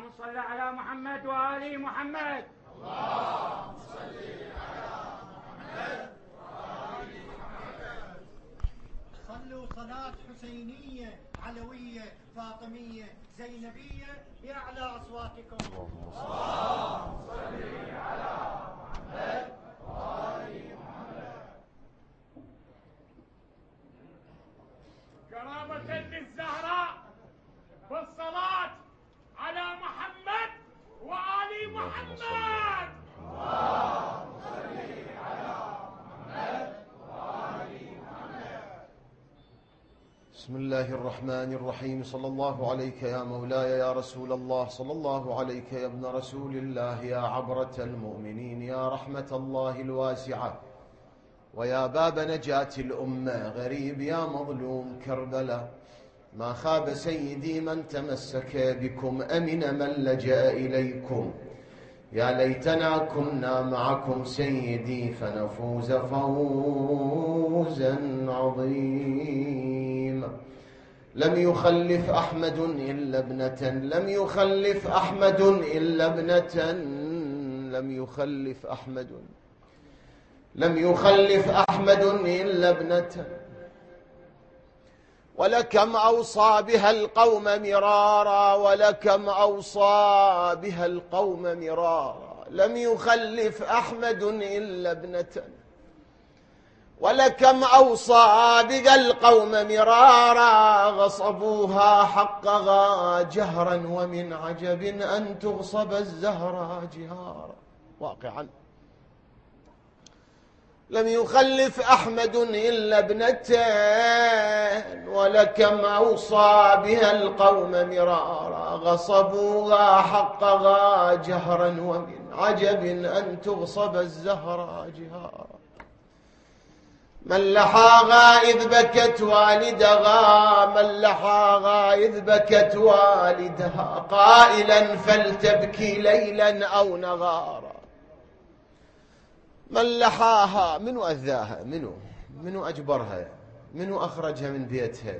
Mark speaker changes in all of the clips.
Speaker 1: صل على محمد وآل محمد.
Speaker 2: اللهم صل على محمد وآل محمد.
Speaker 3: صلوا صلاة حسينية علوية فاطمية زينبية بأعلى أصواتكم.
Speaker 2: اللهم صل على محمد وآل محمد.
Speaker 1: قرابة للزهراء بالصلاة على محمد وآل محمد.
Speaker 2: اللهم صل على محمد وآل محمد.
Speaker 4: بسم الله الرحمن الرحيم. صلى الله عليك يا مولاي يا رسول الله، صلى الله عليك يا ابن رسول الله، يا عبرة المؤمنين، يا رحمة الله الواسعة، ويا باب نجاة الأمة، غريب يا مظلوم كربلاء. ما خاب سيدي من تمسك بكم، أمن من لجأ إليكم. يا ليتنا كنا معكم سيدي فنفوز فوزا عظيما. لم يخلف أحمد إلا ابنة، لم يخلف أحمد إلا ابنة، لم يخلف أحمد، لم يخلف أحمد إلا ابنة. ولكم أوصى بها القوم مرارا، ولكم أوصى بها القوم مرارا. لم يخلف أحمد إلا ابنة، ولكم أوصى بها القوم مرارا. غصبوها حقها جهرا، ومن عجب أن تغصب الزهرة جهارا. واقعا لم يخلف أحمد إلا ابنتين، ولكم أوصى بها القوم مرارا. غصبوها حقها جهرا، ومن عجب أن تغصب الزهرة جهارا. من لحاها إذ بكت والدها، من لحاها إذ بكت والدها، قائلا فلتبكي ليلا أو نهارا. من لحاها، منو أذاها؟ منو أجبرها؟ منو أخرجها من بيتها؟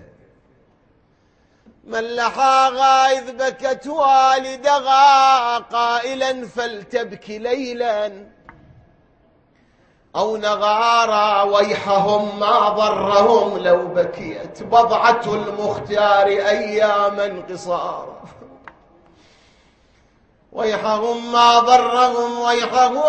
Speaker 4: من لحاها إذ بكت والدها، قائلا فلتبكي ليلا أو نغارا. ويحهم ما ضرهم لو بكيت بضعة المختار أياما قصارا. ويحهم ما ضرهم، ويحهم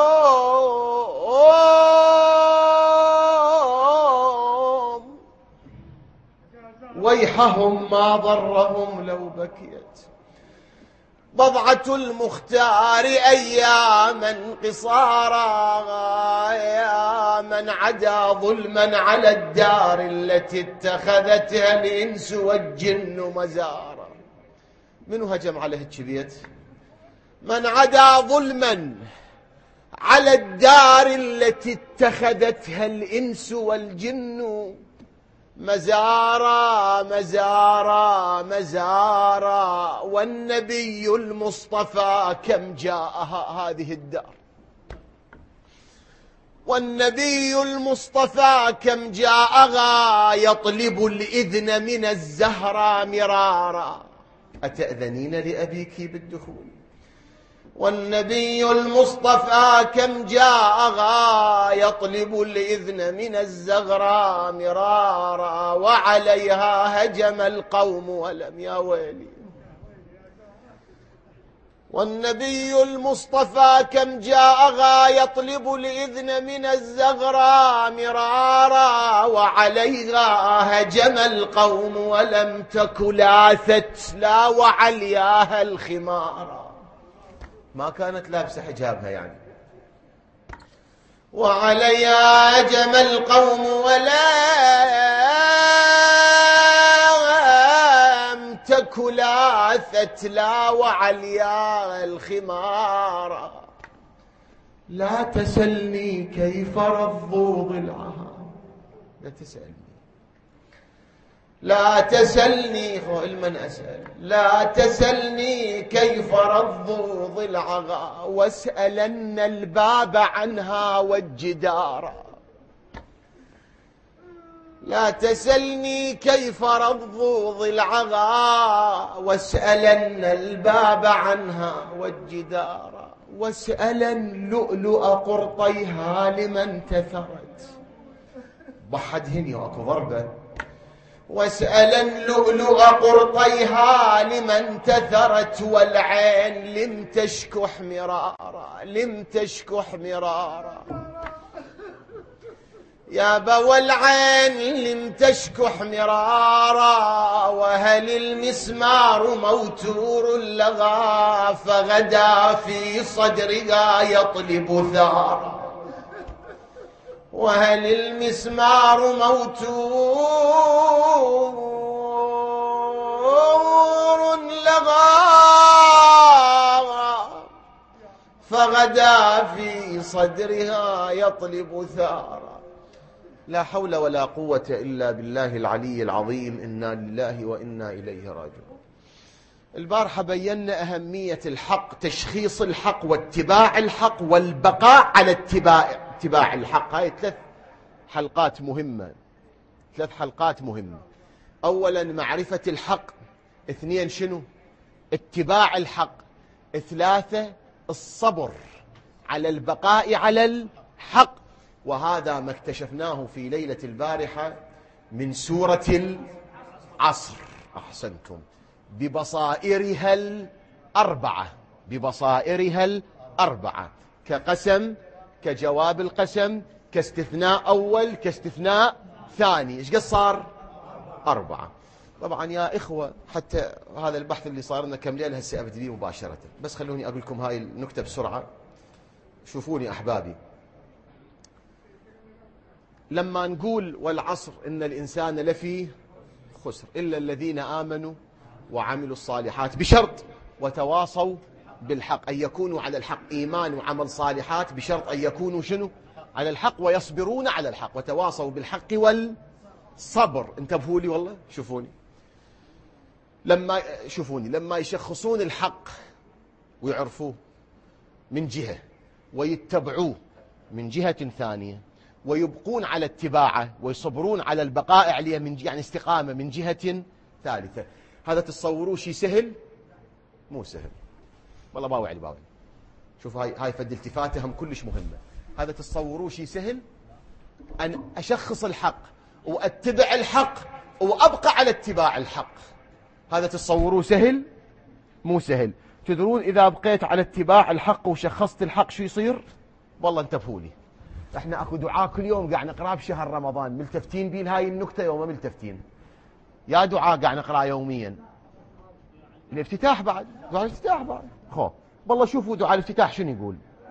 Speaker 4: ويحهم ما ضرهم لو بكيت بضعة المختار أياما قصارا. يا من عدا ظلما على الدار التي اتخذتها الإنس والجن مزارا. منو هجم على هالبيت؟ من عدا ظلما على الدار التي اتخذتها الإنس والجن مزارا مزارا مزارا. والنبي المصطفى كم جاءها هذه الدار، والنبي المصطفى كم جاءها يطلب الإذن من الزهراء مرارا. أتأذنين لأبيك بالدخول؟ والنبي المصطفى كم جاءها يطلب الإذن من الزغراء مرارا. وعليها هجم القوم ولم، يا ويلي. والنبي المصطفى كم جاءها يطلب الإذن من الزغراء مرارا. وعليها هجم القوم ولم تك لاثت لا وعلياها الخمارا. ما كانت لابسة حجابها يعني. وعليها هجم القوم ولم تك لاثت لا وعلياها الخمارا. لا تسلني كيف رضوا ضلعها، لا تسألني، لا تسلني من أسأل، لا تسلني كيف رضوا ضلعها، واسألن الباب عنها والجدار. لا تسلني كيف رضض العغا، واسألن الباب عنها والجدار، واسألن لؤلؤ قرطيها لمن تثرت. بحد هني واكو ضربة. واسألن لؤلؤ قرطيها لمن تثرت، والعين لم تشكح مرارا، لم تشكح مرارا. يا بوى العين لم تشكح مرارا، وهل المسمار موتور لغى، فغدا في صدرها يطلب ثارا. وهل المسمار موتور لغى، فغدا في صدرها يطلب ثارا. لا حول ولا قوة إلا بالله العلي العظيم. إنا لله وإنا إليه راجعون. البارحة بينا أهمية الحق، تشخيص الحق واتباع الحق والبقاء على اتباع الحق. هاي 3 حلقات مهمة، 3 حلقات مهمة. أولا معرفة الحق، 2 شنو؟ اتباع الحق، 3 الصبر على البقاء على الحق. وهذا ما اكتشفناه في ليلة البارحة من سورة العصر. أحسنتم. ببصائرها الأربعة، ببصائرها الأربعة، كقسم، كجواب القسم، كاستثناء أول، كاستثناء ثاني. إيش قد صار؟ 4. طبعا يا إخوة حتى هذا البحث اللي صار لنا كم ليلة هسه أبدأ به مباشرة، بس خلوني أقول لكم هاي النكتة بسرعة. شوفوني أحبابي، لما نقول والعصر إن الإنسان لفي خسر إلا الذين آمنوا وعملوا الصالحات، بشرط وتواصوا بالحق، أن يكونوا على الحق، إيمان وعمل صالحات، بشرط أن يكونوا شنو؟ على الحق، ويصبرون على الحق، وتواصوا بالحق والصبر. انتبهوا لي والله، شوفوني لما يشخصون الحق ويعرفوه من جهة، ويتبعوه من جهة ثانية، ويبقون على اتباعه، ويصبرون على البقاء عليه من يعني استقامة من جهة ثالثة، هذا تتصوروه شيء سهل؟ مو سهل والله. باوعي شوفوا هاي فد التفاتة هم كلش مهمة. هذا تتصوروه شيء سهل؟ أن أشخص الحق وأتبع الحق وأبقى على اتباع الحق، هذا تتصوروه سهل؟ مو سهل. تدرون إذا بقيت على اتباع الحق وشخصت الحق شو يصير؟ والله انتبهوا لي، احنا اكو دعاء كل يوم قاعد نقراه بشهر رمضان، ملتفتين بين هاي النكتة يوم ملتفتين؟ يا دعاء قاعد نقراه يوميا. الافتتاح بعد، دعاء الافتتاح بعد. خو والله شوفوا دعاء الافتتاح شنو يقول.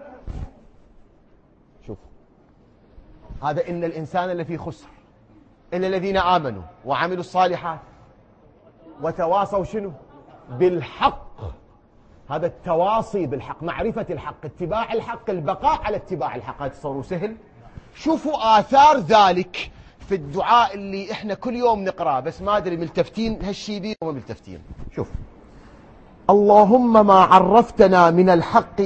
Speaker 4: شوفوا هذا إن الإنسان لفي خسر إلا الذين آمنوا وعملوا الصالحات وتواصوا شنو؟ بالحق. هذا التواصي بالحق، معرفة الحق، اتباع الحق، البقاء على اتباع الحق. هذا تصوروا سهل؟ شوفوا آثار ذلك في الدعاء اللي احنا كل يوم نقراه، بس ما ادري ملتفتين هالشي بيه وما ملتفتين. شوف، اللهم ما عرفتنا من الحق،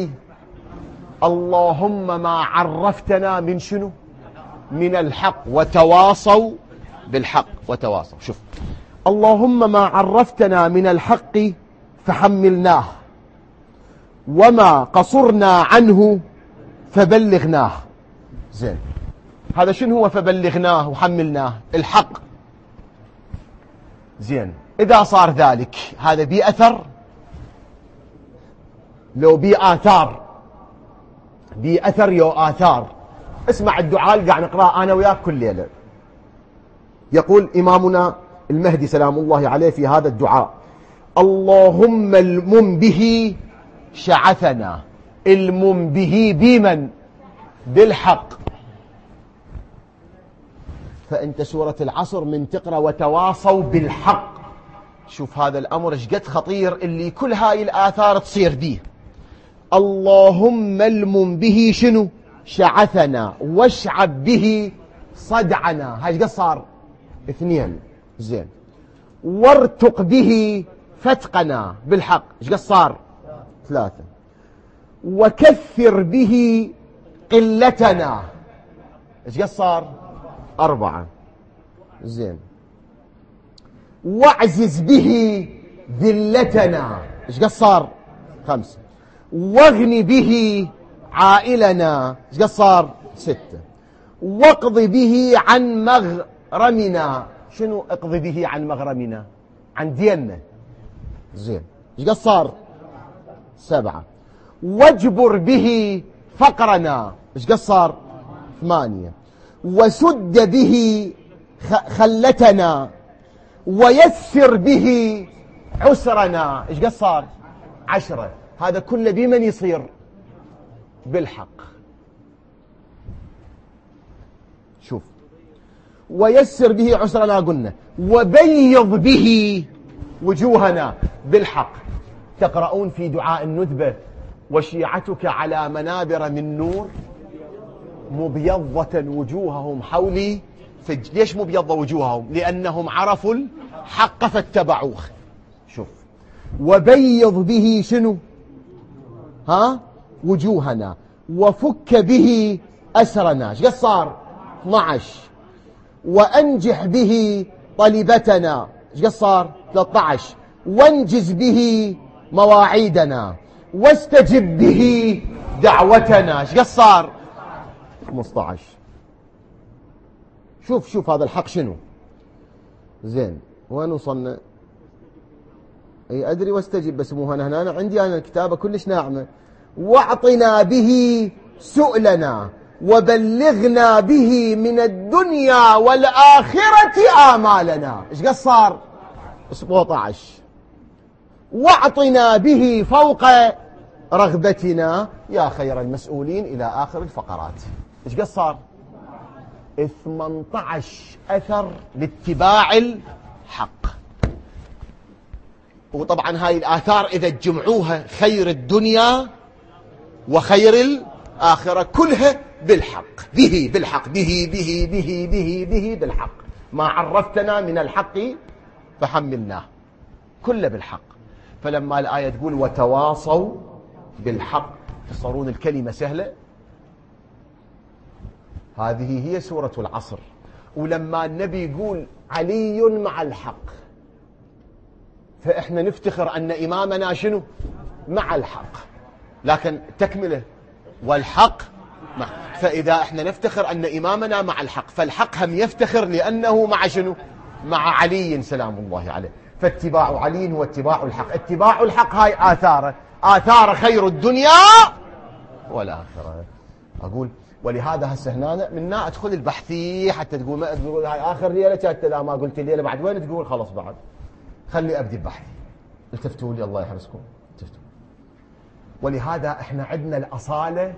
Speaker 4: اللهم ما عرفتنا من شنو؟ من الحق، وتواصوا بالحق وتواصوا. شوف، اللهم ما عرفتنا من الحق فحملناه، وما قصرنا عنه فبلغناه. زين، هذا شنو هو فبلغناه وحملناه؟ الحق. زين، إذا صار ذلك هذا بي أثر؟ لو بي آثار، بي أثر يو آثار. اسمع الدعاء اللي قاعد نقرأه أنا وياك كل ليلة. يقول إمامنا المهدي سلام الله عليه في هذا الدعاء: اللهم المم به شعثنا. المم به بمن؟ بالحق. فأنت سورة العصر من تقرأ وتواصوا بالحق. شوف هذا الأمر ايش قد خطير، اللي كل هاي الآثار تصير به. اللهم المم به شنو؟ شعثنا، واشعب به صدعنا. هاي ايش قد صار؟ 2. زين، وارتق به فتقنا بالحق. ايش قد صار؟ 3. وكثر به قلتنا. ايش قد صار؟ 4. زين. واعزز به ذلتنا، ايش قد صار؟ 5. واغني به عائلنا، ايش قد صار؟ 6. واقض به عن مغرمنا، شنو اقضي به عن مغرمنا؟ عن ديننا. زين، ايش قد صار؟ 7. واجبر به فقرنا، ايش قد صار؟ 8. وسد به خلتنا، ويسر به عسرنا، ايش قد صار؟ 10. هذا كله بمن يصير؟ بالحق. شوف، ويسر به عسرنا قلنا، وبيض به وجوهنا بالحق. تقرؤون في دعاء الندبة: وشيعتك على منابر من نور مبيضة وجوههم حولي فج. ليش مبيضة وجوههم؟ لأنهم عرفوا الحق فاتبعوه. شوف، وبيض به شنو؟ وجوهنا، وفك به أسرنا، ايش قد صار؟ 12. وأنجح به طلبتنا، ايش قد صار؟ 13. وانجز به مواعيدنا، واستجب به دعوتنا، ايش قد صار؟ 15. شوف هذا الحق شنو. زين، وين وصلنا؟ اي ادري، واستجب، بس مو هنا عندي انا الكتابه كلش ناعمه. واعطنا به سؤلنا، وبلغنا به من الدنيا والآخرة آمالنا، ايش قد صار؟ 17. واعطنا به فوق رغبتنا يا خير المسؤولين، إلى آخر الفقرات. ايش قد صار؟ 18 أثر لاتباع الحق. وطبعا هاي الآثار إذا تجمعوها خير الدنيا وخير الآخرة كلها بالحق، به بالحق، به بالحق. ما عرفتنا من الحق فحملناه، كله بالحق. فلما الآية تقول وتواصوا بالحق، تصورون الكلمة سهلة؟ هذه هي سورة العصر. ولما النبي يقول علي مع الحق، فإحنا نفتخر أن إمامنا شنو؟ مع الحق. لكن تكمله والحق مع. فإذا إحنا نفتخر أن إمامنا مع الحق، فالحق هم يفتخر لأنه مع شنو؟ مع علي سلام الله عليه. فاتباع علي هو اتباع الحق. اتباع الحق هاي آثار خير الدنيا والآخرة. أقول ولهذا هسه هنا منا أدخل البحثي حتى تقول ما تقول هاي آخر ليلة حتى لا ما قلت الليلة بعد وين تقول خلاص بعد خلي أبدي بحثي. التفتوا لي الله يحرسكم، التفتوا. ولهذا احنا عندنا الأصالة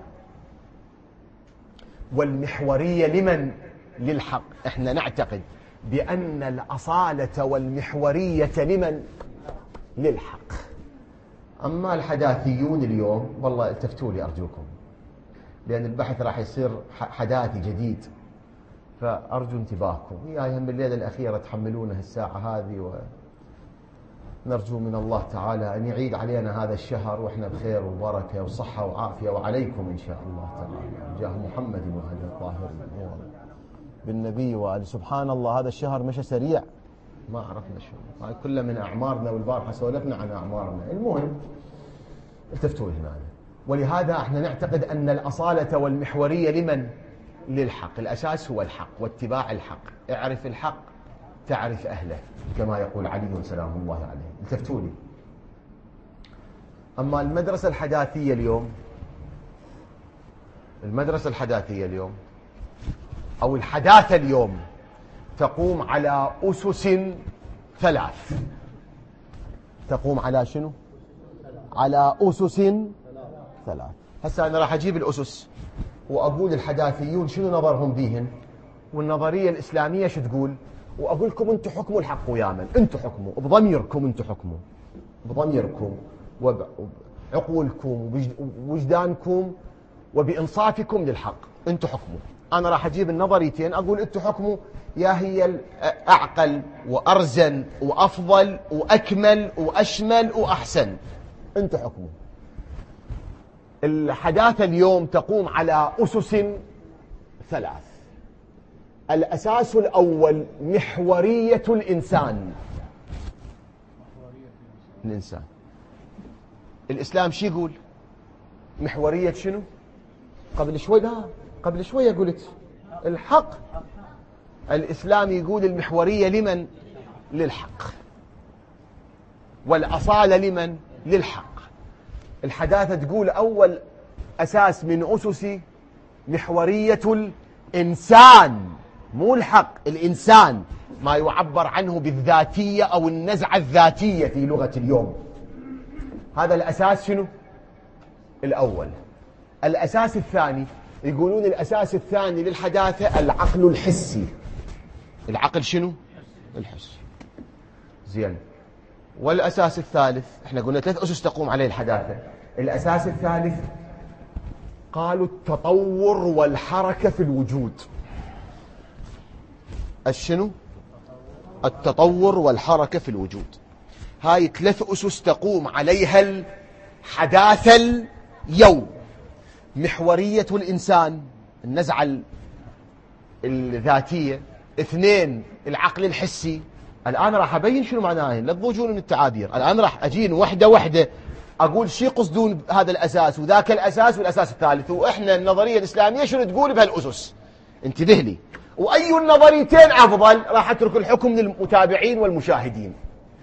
Speaker 4: والمحورية لمن؟ للحق. احنا نعتقد بأن الأصالة والمحورية لمن؟ للحق. أما الحداثيون اليوم والله التفتوا لي أرجوكم، لأن البحث راح يصير حداثي جديد، فأرجو انتباهكم. وياي هم بالليلة الأخيرة تحملونه الساعة هذه، ونرجو من الله تعالى أن يعيد علينا هذا الشهر وإحنا بخير وبركة وصحة وعافية، وعليكم إن شاء الله تعالى جاه محمد وآله الطاهرين بالنبي وآله. سبحان الله هذا الشهر مشى سريع، ما عرفنا شو هاي كله من أعمارنا، والبارحة سولفنا عن أعمارنا. المهم التفتوا هنا. ولهذا احنا نعتقد أن الأصالة والمحورية لمن؟ للحق. الأساس هو الحق واتباع الحق. اعرف الحق تعرف أهله، كما يقول علي سلام الله عليه. التفتوا لي. أما المدرسة الحداثية اليوم أو الحداثة اليوم تقوم على أسس 3. تقوم على شنو؟ على أسس 3. هسه أنا راح أجيب الأسس وأقول الحداثيون شنو نظرهم بيهن، والنظرية الإسلامية شو تقول، وأقول لكم أنتم حكموا الحق ويا من، أنتم حكموا بضميركم، أنتم حكموا بضميركم وبعقولكم ووجدانكم وبإنصافكم للحق، أنتم حكموا. أنا راح أجيب النظريتين أقول أنتم حكموا، يا هي الأعقل وأرزن وأفضل وأكمل وأشمل وأحسن، أنتم حكموا. الحداثة اليوم تقوم على أسس 3. الأساس الأول محورية الإنسان. الإسلام شو يقول؟ محورية شنو؟ قبل شوية قلت الحق. الإسلام يقول المحورية لمن؟ للحق. والأصالة لمن؟ للحق. الحداثة تقول أول أساس من أسس محورية الإنسان، مو الحق، الإنسان، ما يعبر عنه بالذاتية أو النزعة الذاتية في لغة اليوم. هذا الأساس شنو؟ الأول. الأساس الثاني يقولون الأساس الثاني للحداثة العقل الحسي. العقل شنو؟ الحسي. زين. والأساس الثالث، احنا قلنا 3 أسس تقوم عليه الحداثة. الأساس الثالث قالوا التطور والحركة في الوجود. الشنو؟ التطور والحركة في الوجود. هاي 3 أسس تقوم عليها الحداثة اليوم. محورية الإنسان، النزعة الذاتية. 2 العقل الحسي. الآن راح أبين شنو معناه، لا تضوجون من التعابير. الآن راح أجين وحدة وحدة أقول شي يقصدون هذا الأساس وذاك الأساس والأساس الثالث، وإحنا النظرية الإسلامية شنو تقول بهالأسس. انتبه لي. وأي النظريتين أفضل راح أترك الحكم للمتابعين والمشاهدين.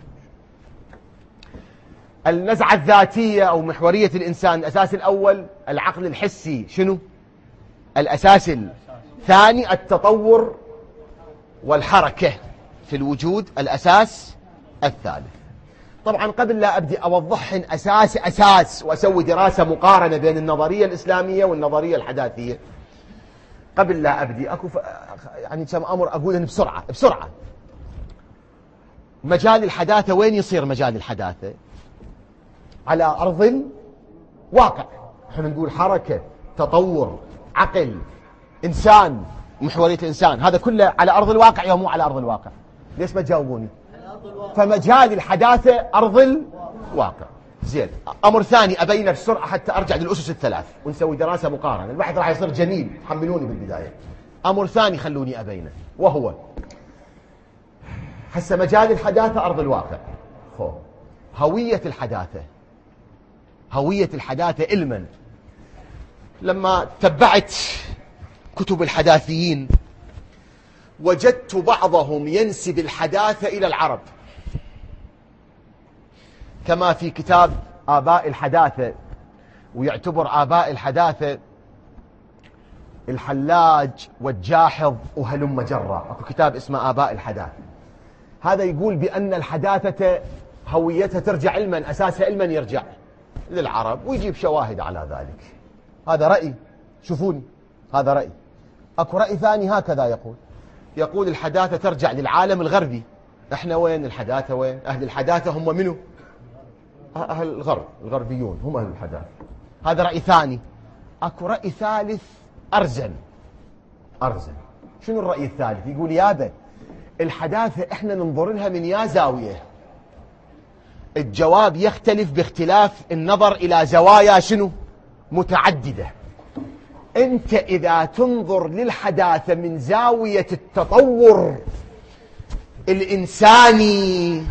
Speaker 4: النزعة الذاتية أو محورية الإنسان، الأساس الأول العقل الحسي شنو؟ الأساس الثاني التطور والحركة في الوجود، الأساس الثالث. طبعا قبل لا أبدي أوضحن أساس وأسوي دراسة مقارنة بين النظرية الإسلامية والنظرية الحداثية، قبل لا أبدي أكو يعني كم أمر أقولن بسرعة. مجال الحداثة وين يصير مجال الحداثة؟ على أرض الواقع. احنا نقول حركة، تطور، عقل، إنسان، محورية الإنسان، هذا كله على أرض الواقع يا مو على أرض الواقع؟ ليش ما تجاوبوني؟ فمجال الحداثة أرض الواقع. زين. أمر ثاني أبينه بسرعة حتى أرجع للأسس الثلاث ونسوي دراسة مقارنة. البحث راح يصير جميل، حملوني بالبداية. أمر ثاني خلوني أبينه، وهو هسه مجال الحداثة أرض الواقع. هوية الحداثة علما، لما تبعت كتب الحداثيين وجدت بعضهم ينسب الحداثة إلى العرب، كما في كتاب آباء الحداثة، ويعتبر آباء الحداثة الحلاج والجاحظ وهلم جرة. أكو كتاب اسمه آباء الحداثة. هذا يقول بأن الحداثة هويتها ترجع علما، أساسها علما يرجع للعرب، ويجيب شواهد على ذلك. هذا رأي، شوفوني، هذا رأي. أكو رأي ثاني هكذا يقول الحداثة ترجع للعالم الغربي. احنا وين الحداثة؟ وين أهل الحداثة؟ هم منو؟ أهل الغرب، الغربيون هم أهل الحداثة. هذا رأي ثاني. أكو رأي ثالث أرزن. شنو الرأي الثالث؟ يقول يابا الحداثة احنا ننظر لها من يا زاوية، الجواب يختلف باختلاف النظر إلى زوايا شنو؟ متعددة. أنت إذا تنظر للحداثة من زاوية التطور الإنساني،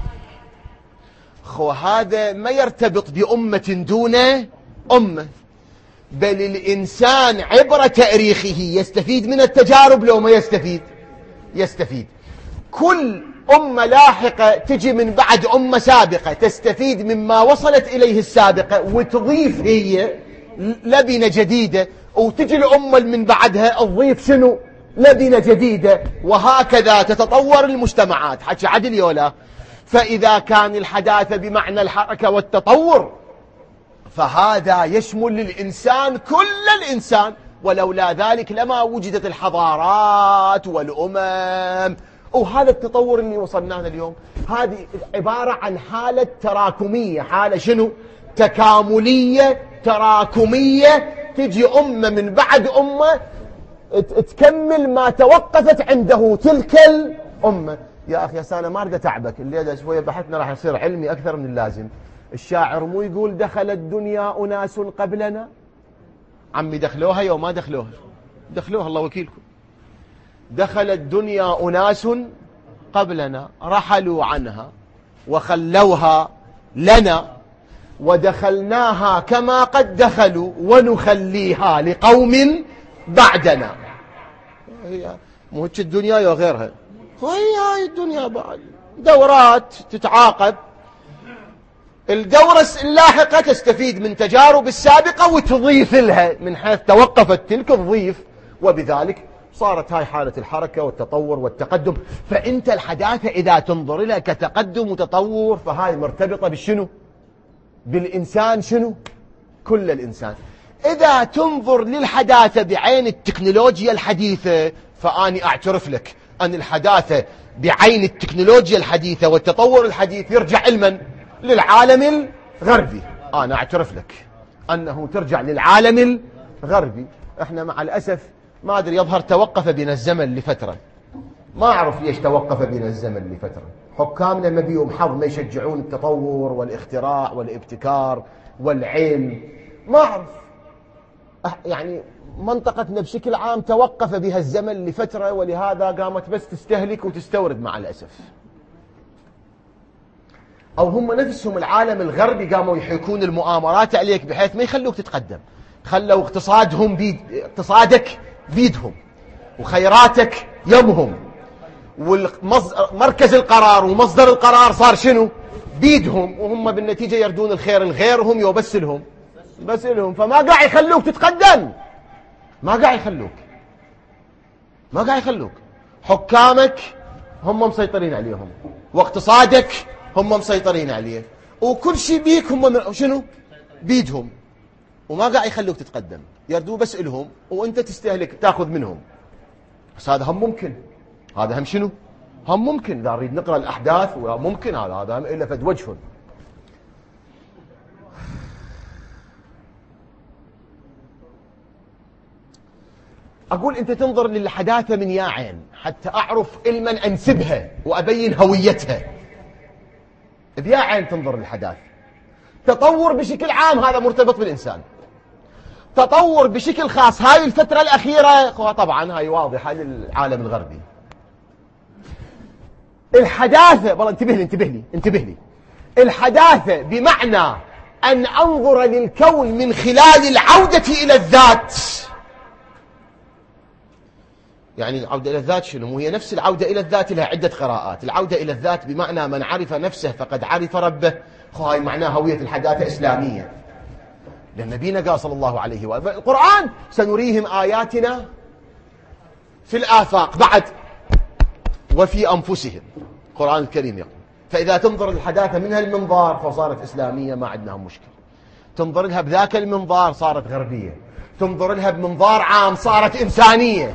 Speaker 4: هذا ما يرتبط بأمة دون أمة، بل الإنسان عبر تاريخه يستفيد من التجارب. لو ما يستفيد. كل أمة لاحقة تجي من بعد أمة سابقة تستفيد مما وصلت إليه السابقة وتضيف هي لبنة جديدة، وتجي الأمة من بعدها تضيف شنو؟ لبنة جديدة، وهكذا تتطور المجتمعات. حكي عدل يولا؟ فإذا كان الحداثة بمعنى الحركة والتطور، فهذا يشمل الإنسان، كل الإنسان، ولولا ذلك لما وجدت الحضارات والأمم. وهذا التطور اللي وصلنا له اليوم، هذه عبارة عن حالة تراكمية، حالة شنو؟ تكاملية تراكمية، تجي أمة من بعد أمة تكمل ما توقفت عنده تلك الأمة. يا أخي أنا ما أريد أتعبك الليلة، شوية بحثنا راح يصير علمي أكثر من اللازم. الشاعر مو يقول دخل الدنيا أناس قبلنا؟ عمي دخلوها يوم ما دخلوها؟ دخلوها الله وكيلكم. دخل الدنيا أناس قبلنا رحلوا عنها وخلوها لنا ودخلناها كما قد دخلوا ونخليها لقوم بعدنا. هي مو هيك الدنيا يا غيرها، هاي الدنيا بعد دورات تتعاقب، الدورة اللاحقة تستفيد من تجارب السابقة وتضيف لها من حيث توقفت تلك تضيف، وبذلك صارت هاي حالة الحركة والتطور والتقدم. فأنت الحداثة إذا تنظر لها كتقدم وتطور فهاي مرتبطة بالشنو؟ بالإنسان. شنو؟ كل الإنسان. إذا تنظر للحداثة بعين التكنولوجيا الحديثة فأني أعترف لك أن الحداثة بعين التكنولوجيا الحديثة والتطور الحديث يرجع علما للعالم الغربي. أنا أعترف لك أنه ترجع للعالم الغربي. إحنا مع الأسف ما أدري يظهر توقف بنا الزمن لفترة، ما أعرف ليش توقف بنا الزمن لفترة. حكامنا ما بيهم حظ ما يشجعون التطور والاختراع والابتكار والعلم، ما أعرف. يعني منطقتنا بشكل عام توقف بها الزمن لفترة، ولهذا قامت بس تستهلك وتستورد مع الأسف. أو هم نفسهم العالم الغربي قاموا يحيكون المؤامرات عليك بحيث ما يخلوك تتقدم، خلوا اقتصادك بيدهم وخيراتك يمهم، ومركز القرار ومصدر القرار صار شنو؟ بيدهم، وهم بالنتيجة يردون الخير لغيرهم يوبسلهم بس لهم. فما قاعد يخلوك تتقدم، ما قاعد يخلوك. حكامك هم مسيطرين عليهم، واقتصادك هم مسيطرين عليه، وكل شيء بيك هم شنو؟ بيدهم، وما قاعد يخلوك تتقدم، يردوا بس لهم وانت تستهلك تاخذ منهم. بس هذا هم ممكن، هذا هم شنو؟ هم ممكن. اذا نريد نقرا الاحداث ممكن هذا هم الا فد وجه. أقول أنت تنظر للحداثة من يا عين حتى أعرف لمن أنسبها وأبين هويتها. بيا عين تنظر للحداثة. تطور بشكل عام هذا مرتبط بالإنسان، تطور بشكل خاص هاي الفترة الأخيرة طبعا هاي واضحة للعالم الغربي. الحداثة والله انتبه لي الحداثة بمعنى أن أنظر للكون من خلال العودة إلى الذات. يعني العودة إلى الذات شنو؟ وهي نفس العودة إلى الذات لها عدة قراءات. العودة إلى الذات بمعنى من عرف نفسه فقد عرف ربه. هاي معناها هوية الحداثة إسلامية، لأن نبينا قال صلى الله عليه وآله القرآن سنريهم آياتنا في الآفاق بعد وفي أنفسهم. القرآن الكريم يقول. فإذا تنظر الحداثة من هالمنظار فصارت إسلامية ما عندنا مشكلة. تنظر لها بذاك المنظار صارت غربية. تنظر لها بمنظار عام صارت إنسانية.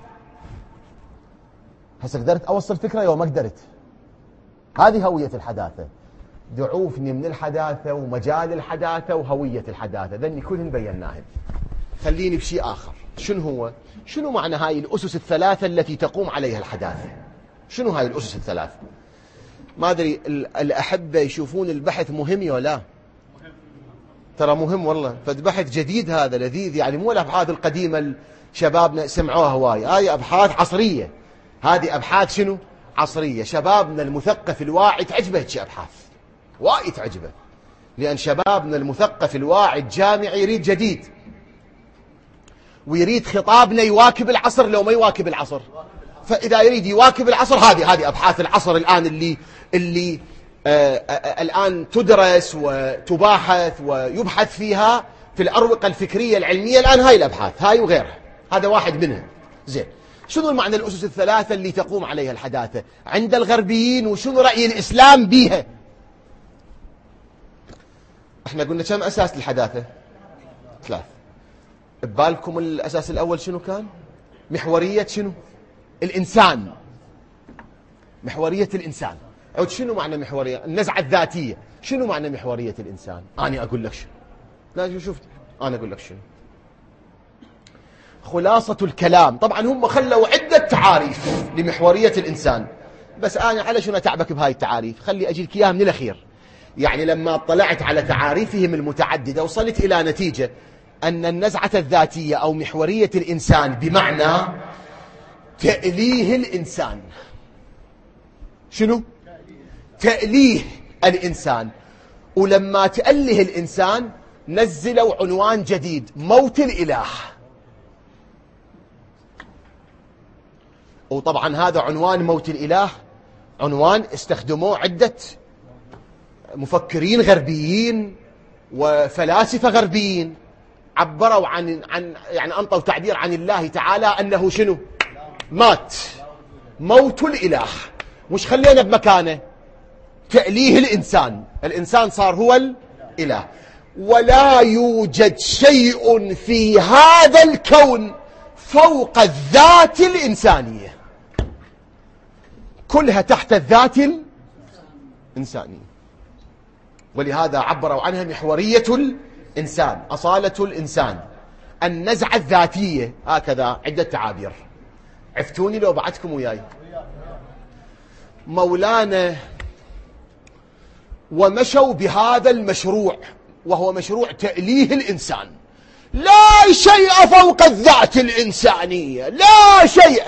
Speaker 4: هسه قدرت أوصل فكرة يوم ما قدرت. هذه هوية الحداثة. دعوفني من الحداثة ومجال الحداثة وهوية الحداثة، ذني كلهن بيناهن. خليني بشيء آخر. شنو هو؟ شنو معنى هاي الأسس الثلاثة التي تقوم عليها الحداثة؟ شنو هاي الأسس الثلاثة؟ ما أدري الأحبة يشوفون البحث مهم ولا لا؟ ترى مهم والله. فالبحث جديد هذا لذيذ، يعني مو الأبحاث القديمة شبابنا سمعوها هواي. هاي أبحاث عصرية. هذه أبحاث شنو؟ عصرية. شبابنا المثقف الواعي تعجبه هيك أبحاث وايد تعجبه، لأن شبابنا المثقف الواعي الجامعي يريد جديد، ويريد خطابنا يواكب العصر لو ما يواكب العصر. فإذا يريد يواكب العصر هذه أبحاث العصر الآن اللي الآن تدرس وتباحث ويبحث فيها في الأروقة الفكرية العلمية الآن. هاي الأبحاث هاي وغيرها، هذا واحد منها. زين، شنو المعنى الأسس الثلاثة اللي تقوم عليها الحداثة عند الغربيين، وشنو رأي الإسلام بيها؟ احنا قلنا كم أساس للحداثة؟ 3. ببالكم الأساس الأول شنو كان؟ محورية شنو؟ الإنسان. محورية الإنسان. عود شنو معنى محورية؟ النزعة الذاتية. شنو معنى محورية الإنسان؟ أنا أقول لك شنو. لا شفت، أنا أقول لك شنو. خلاصة الكلام، طبعا هم خلوا عدة تعاريف لمحورية الإنسان، بس أنا على شنو أتعبك بهاي التعاريف؟ خلي أجيك إياها من الأخير. يعني لما اطلعت على تعاريفهم المتعددة وصلت إلى نتيجة أن النزعة الذاتية أو محورية الإنسان بمعنى تأليه الإنسان. شنو؟ تأليه الإنسان. ولما تأله الإنسان نزلوا عنوان جديد: موت الإله. وطبعا هذا عنوان موت الإله عنوان استخدموه عدة مفكرين غربيين وفلاسفة غربيين، عبروا عن يعني أنطوا تعبير عن الله تعالى أنه شنو؟ مات. موت الإله. مش خلينا بمكانه، تأليه الإنسان. الإنسان صار هو الإله. ولا يوجد شيء في هذا الكون فوق الذات الإنسانية، كلها تحت الذات الإنسانية. ولهذا عبروا عنها محورية الإنسان، أصالة الإنسان، النزعة الذاتية، هكذا عدة تعابير. عفتوني لو بعدكم وياي. مولانا ومشوا بهذا المشروع، وهو مشروع تأليه الإنسان. لا شيء فوق الذات الإنسانية، لا شيء.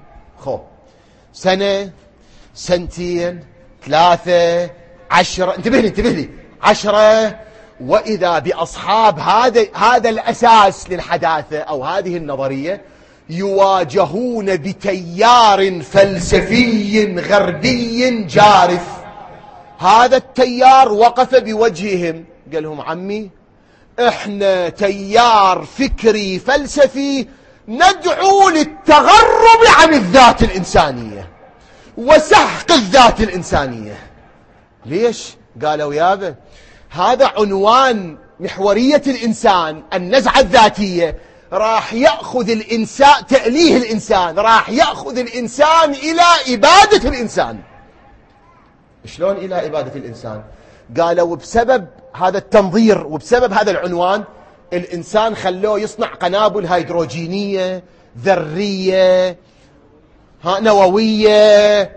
Speaker 4: سنة، سنتين، 3، 10، انتبه لي 10، وإذا بأصحاب هذا الأساس للحداثة أو هذه النظرية يواجهون بتيار فلسفي غربي جارف. هذا التيار وقف بوجههم قال لهم: عمي، احنا تيار فكري فلسفي ندعو للتغرب عن الذات الإنسانية وسحق الذات الإنسانية. ليش؟ قالوا يابا هذا عنوان محورية الإنسان، النزعة الذاتية، راح يأخذ الإنسان، تأليه الإنسان، راح يأخذ الإنسان إلى إبادة الإنسان. شلون إلى إبادة الإنسان؟ قالوا بسبب هذا التنظير وبسبب هذا العنوان الإنسان خلوه يصنع قنابل هيدروجينية، ذرية، نووية،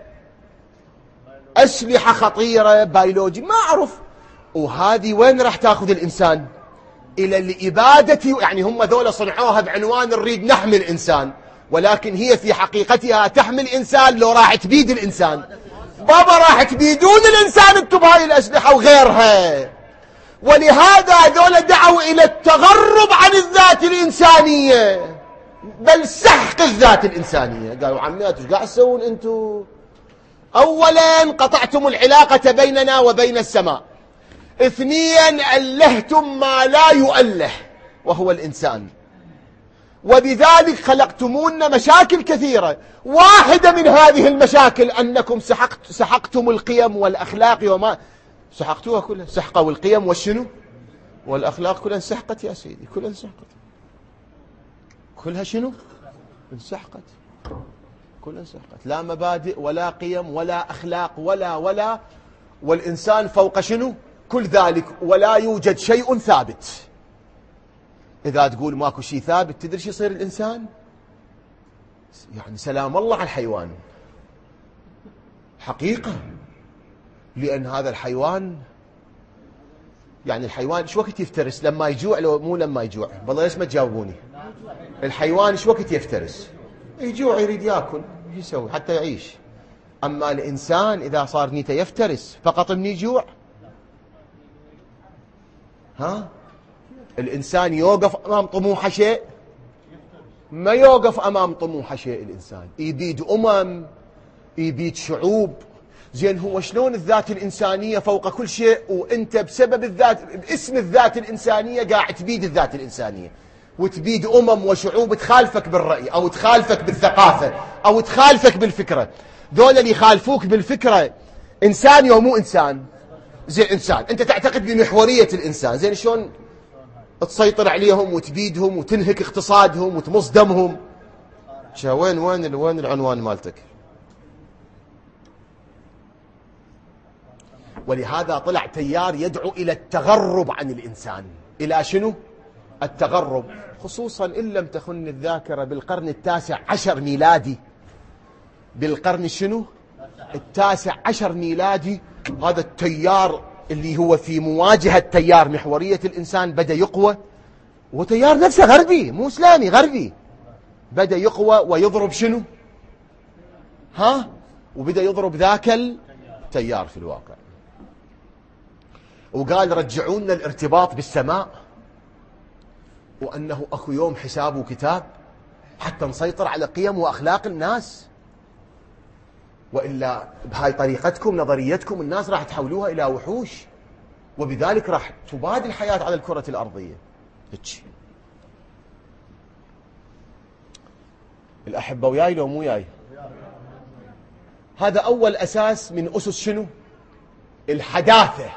Speaker 4: أسلحة خطيرة، بيولوجي، ما أعرف. وهذه وين راح تأخذ الإنسان؟ إلى الإبادة. يعني هم ذولا صنعوها بعنوان نريد نحمي الإنسان، ولكن هي في حقيقتها تحمي الإنسان. لو راح تبيد الإنسان بابا راح تبيدون الإنسان انتم بهاي الأسلحة وغيرها. ولهذا ذولا دعوا إلى التغرب عن الذات الإنسانية، بل سحق الذات الإنسانية. قالوا: عميات ايش قاعد تسوون انتم؟ أولا قطعتم العلاقة بيننا وبين السماء. 2 ألهتم ما لا يؤله وهو الإنسان، وبذلك خلقتمونا مشاكل كثيرة. واحدة من هذه المشاكل أنكم سحقتم القيم والأخلاق، وما سحقتوها كلها. سحقوا القيم والشنو والأخلاق، كلها انسحقت يا سيدي، كلها انسحقت. كلها شنو؟ انسحقت، كلها انسحقت. لا مبادئ ولا قيم ولا أخلاق ولا والإنسان فوق شنو؟ كل ذلك. ولا يوجد شيء ثابت. إذا تقول ماكو شيء ثابت، تدري شو يصير الإنسان؟ يعني سلام الله على الحيوان حقيقة. لأن هذا الحيوان، يعني الحيوان شو وقت يفترس؟ لما يجوع لو مو لما يجوع؟ والله ليش ما تجاوبوني؟ الحيوان شو وقت يفترس؟ يجوع، يريد يأكل، شو يسوي حتى يعيش. أما الإنسان إذا صار نيته يفترس فقط من يجوع؟ الإنسان يوقف أمام طموحه شيء؟ ما يوقف أمام طموحه شيء. الإنسان يبيد يبيد شعوب. زين هو شلون الذات الإنسانية فوق كل شيء، وأنت بسبب الذات، باسم الذات الإنسانية قاعد تبيد الذات الإنسانية وتبيد وشعوب تخالفك بالرأي أو تخالفك بالثقافة أو تخالفك بالفكرة. دول اللي يخالفوك بالفكرة إنسان أو مو إنسان؟ زين إنسان. أنت تعتقد بمحورية الإنسان، زين شلون تسيطر عليهم وتبيدهم وتنهك اقتصادهم وتمص دمهم؟ وين العنوان مالتك؟ ولهذا طلع تيار يدعو إلى التغرب عن الإنسان. إلى شنو؟ التغرب. خصوصا إن لم تخن الذاكرة بالقرن 19 ميلادي، بالقرن شنو؟ 19 ميلادي، هذا التيار اللي هو في مواجهة تيار محورية الإنسان بدأ يقوى. وتيار نفسه غربي، مو إسلامي، غربي، بدأ يقوى ويضرب شنو؟ وبدأ يضرب ذاك التيار في الواقع، وقال رجعونا الارتباط بالسماء، وأنه أكو يوم حساب وكتاب حتى نسيطر على قيم وأخلاق الناس، وإلا بهاي طريقتكم نظريتكم الناس راح تحولوها إلى وحوش، وبذلك راح تباد الحياة على الكرة الأرضية. هيك الأحبة وياي لو مو وياي؟ هذا أول أساس من أسس شنو؟ الحداثة،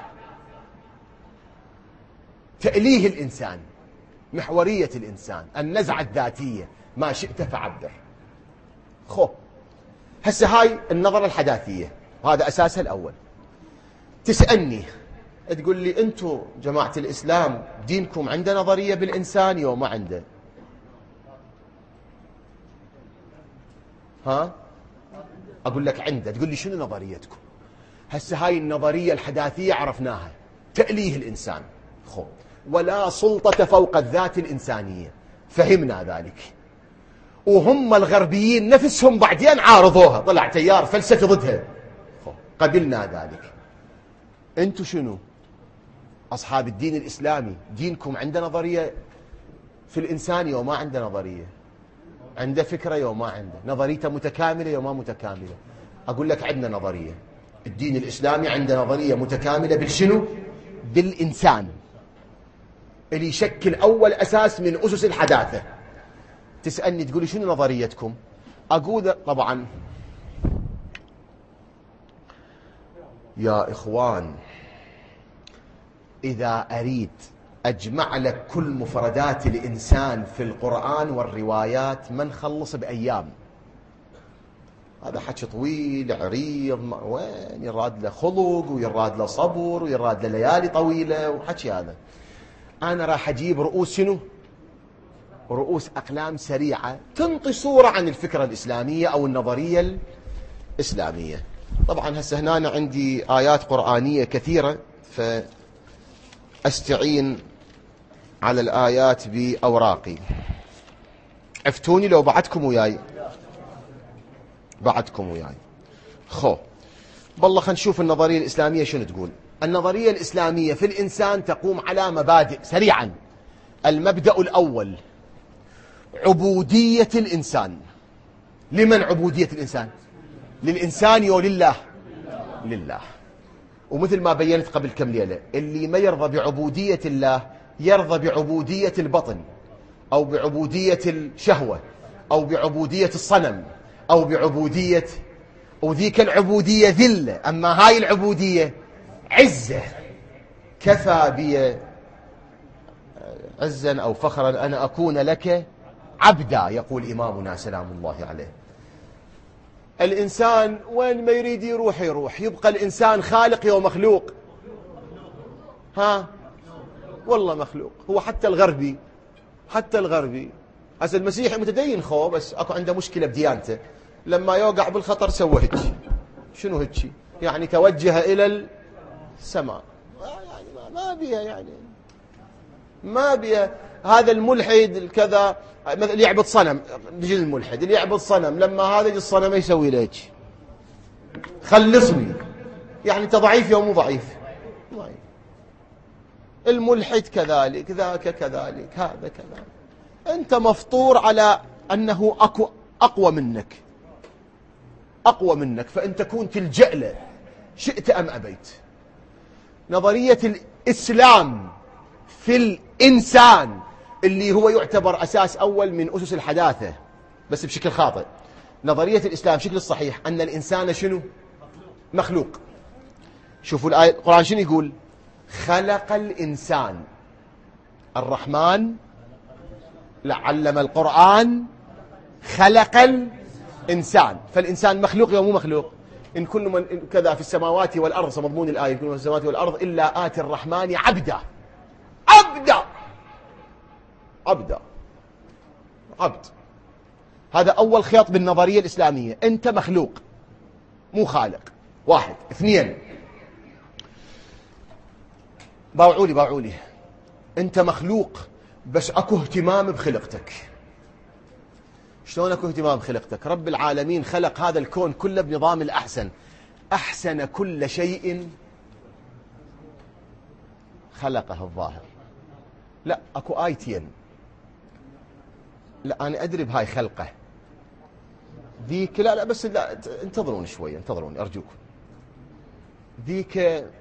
Speaker 4: تأليه الإنسان، محورية الإنسان، النزعة الذاتية، ما شئت فعبر. هسه هاي النظرة الحداثية، وهذا أساسها الأول. تسألني تقول لي أنتم جماعة الإسلام دينكم عنده نظرية بالإنسان وما عنده؟ أقول لك عنده. تقول لي شنو نظريتكم؟ هسه هاي النظرية الحداثية عرفناها، تأليه الإنسان، ولا سلطة فوق الذات الإنسانية، فهمنا ذلك. وهم الغربيين نفسهم بعدين عارضوها، طلع تيار فلسفي ضدها، قبلنا ذلك. أنتم شنو؟ أصحاب الدين الإسلامي دينكم عنده نظرية في الإنسان وما عنده نظرية؟ عنده فكرة وما عنده؟ نظريته متكاملة وما متكاملة؟ أقول لك عندنا نظرية، الدين الإسلامي عنده نظرية متكاملة بالشنو؟ بالإنسان، اللي يشكل أول أساس من أسس الحداثة. تسألني تقولي شنو نظريتكم؟ أقول طبعا يا إخوان، إذا أريد أجمع لك كل مفردات الإنسان في القرآن والروايات ما نخلص بأيام. هذا حكي طويل عريض، وين يراد له خلق ويراد له صبر ويراد له ليالي طويلة وحكي هذا. أنا راح أجيب رؤوس شنو؟ رؤوس أقلام سريعة تنطي صورة عن الفكرة الإسلامية أو النظرية الإسلامية. طبعا هسه هنا عندي آيات قرآنية كثيرة، فأستعين على الآيات بأوراقي. عفتوني لو بعدكم وياي؟ بعدكم وياي. بالله خلينا نشوف النظرية الإسلامية شنو تقول. النظرية الإسلامية في الإنسان تقوم على مبادئ سريعا. المبدأ الأول عبودية الإنسان. لمن عبودية الإنسان؟ للإنسان ولله؟ لله. ومثل ما بينت قبل كم ليلة، اللي ما يرضى بعبودية الله يرضى بعبودية البطن، أو بعبودية الشهوة، أو بعبودية الصنم، أو بعبودية، وذيك العبودية ذلة. أما هاي العبودية عزة. كفى بي عزا أو فخرا أن أكون لك عبدا، يقول إمامنا سلام الله عليه. الإنسان وين ما يريد يروح يروح، يبقى الإنسان خالق ومخلوق. والله مخلوق. هو حتى الغربي هسه المسيحي متدين بس أكو عنده مشكلة بديانته، لما يوقع بالخطر سوى هيك. شنو هيك؟ يعني توجه إلى السماء. يعني ما بيها، يعني ما بيها. هذا الملحد الكذا اللي يعبد صنم، بيجي الملحد اللي يعبد صنم، لما هذا يجي الصنم يسوي له هيك، خلصني. يعني انت ضعيف يا مو ضعيف؟ الملحد كذلك، ذاك كذلك، هذا كذلك. انت مفطور على انه اقوى منك، فانت تكون تلجأ له شئت ام ابيت. نظرية الإسلام في الإنسان اللي هو يعتبر أساس أول من أسس الحداثة، بس بشكل خاطئ. نظرية الإسلام بشكل الصحيح أن الإنسان شنو؟ مخلوق. شوفوا الآية القرآن شنو يقول؟ خلق الإنسان. الرحمن علم القرآن خلق الإنسان. فالإنسان مخلوق أو مو مخلوق؟ إن كل من كذا في السماوات والأرض، مضمون الآية، إن كل من في السماوات والأرض إلا آتي الرحمن عبدا. عبد. هذا أول خيط بالنظرية الإسلامية. أنت مخلوق مو خالق. 1. 2، باوعوا لي. أنت مخلوق بس أكو اهتمام بخلقتك. شلون اكو اهتمام خلقتك؟ رب العالمين خلق هذا الكون كله بنظام الأحسن. أحسن كل شيء خلقه الظاهر. لا اكو آيتين. لا أنا أدري بهاي خلقه ذيك. لا بس لا، انتظرون شوية، انتظرون أرجوكم. ذيك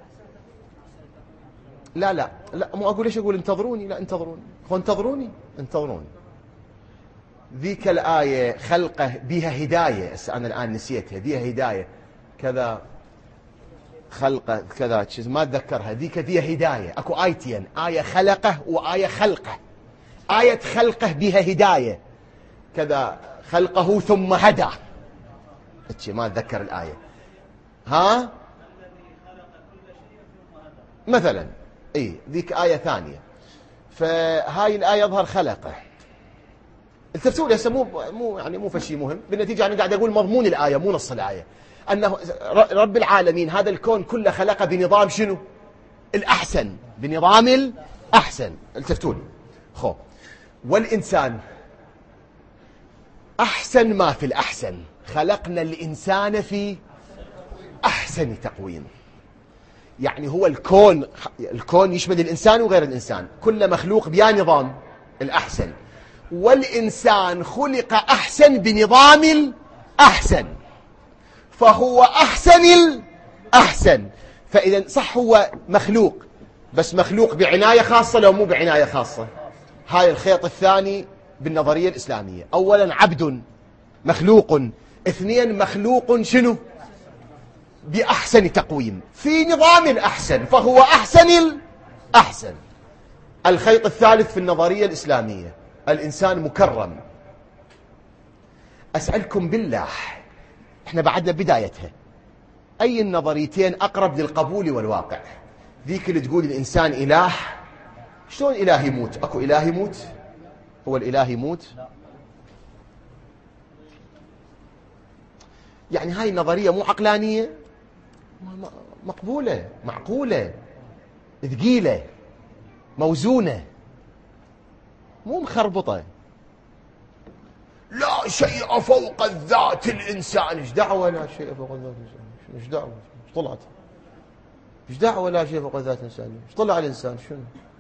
Speaker 4: لا مو أقول ليش أقول انتظروني. لا انتظروني، انتظروني. ذيك الآية خلقه بها هداية. أنا الآن نسيتها. بها هداية كذا، خلقه كذا، ما أتذكرها. ذيك فيها هداية. أكو آيتين، آية خلقه وآية خلقه. آية خلقه بها هداية كذا، خلقه ثم هدى. ما أتذكر الآية. ها مثلا ذيك آية ثانية. فهاي الآية يظهر خلقه. التفسير هسه مو فشي مهم. بالنتيجة أنا قاعد أقول مضمون الآية مو نص الآية. أنه رب العالمين هذا الكون كله خلقه بنظام شنو؟ الأحسن، بنظام الأحسن. التفتوا لي. والإنسان أحسن ما في الأحسن. خلقنا الإنسان في أحسن تقويم. يعني هو الكون يشمل الإنسان وغير الإنسان، كل مخلوق بيا نظام الأحسن. والإنسان خلق أحسن بنظام الأحسن، فهو أحسن الأحسن. فإذا صح هو مخلوق، بس مخلوق بعناية خاصة لو مو بعناية خاصة. هاي الخيط الثاني بالنظرية الإسلامية. أولا عبد مخلوق، اثنين مخلوق شنو؟ بأحسن تقويم في نظام الأحسن، فهو أحسن الأحسن. الخيط الثالث في النظرية الإسلامية الإنسان مكرم. أسألكم بالله، احنا بعدنا بدايتها، أي النظريتين أقرب للقبول والواقع؟ ذيك اللي تقول الإنسان إله. شلون إله يموت؟ أكو إله يموت؟ هو الإله يموت؟ يعني هاي النظرية مو عقلانية، مقبولة، معقولة، ثقيلة، موزونة، مو مخربطة. لا شيء فوق الذات الإنسان. ايش دعوة لا شيء فوق الذات الإنسان؟ ايش دعوة؟ ايش طلعت؟ ايش دعوة لا شيء فوق الذات الإنسان؟ ايش طلع الإنسان؟ شنو؟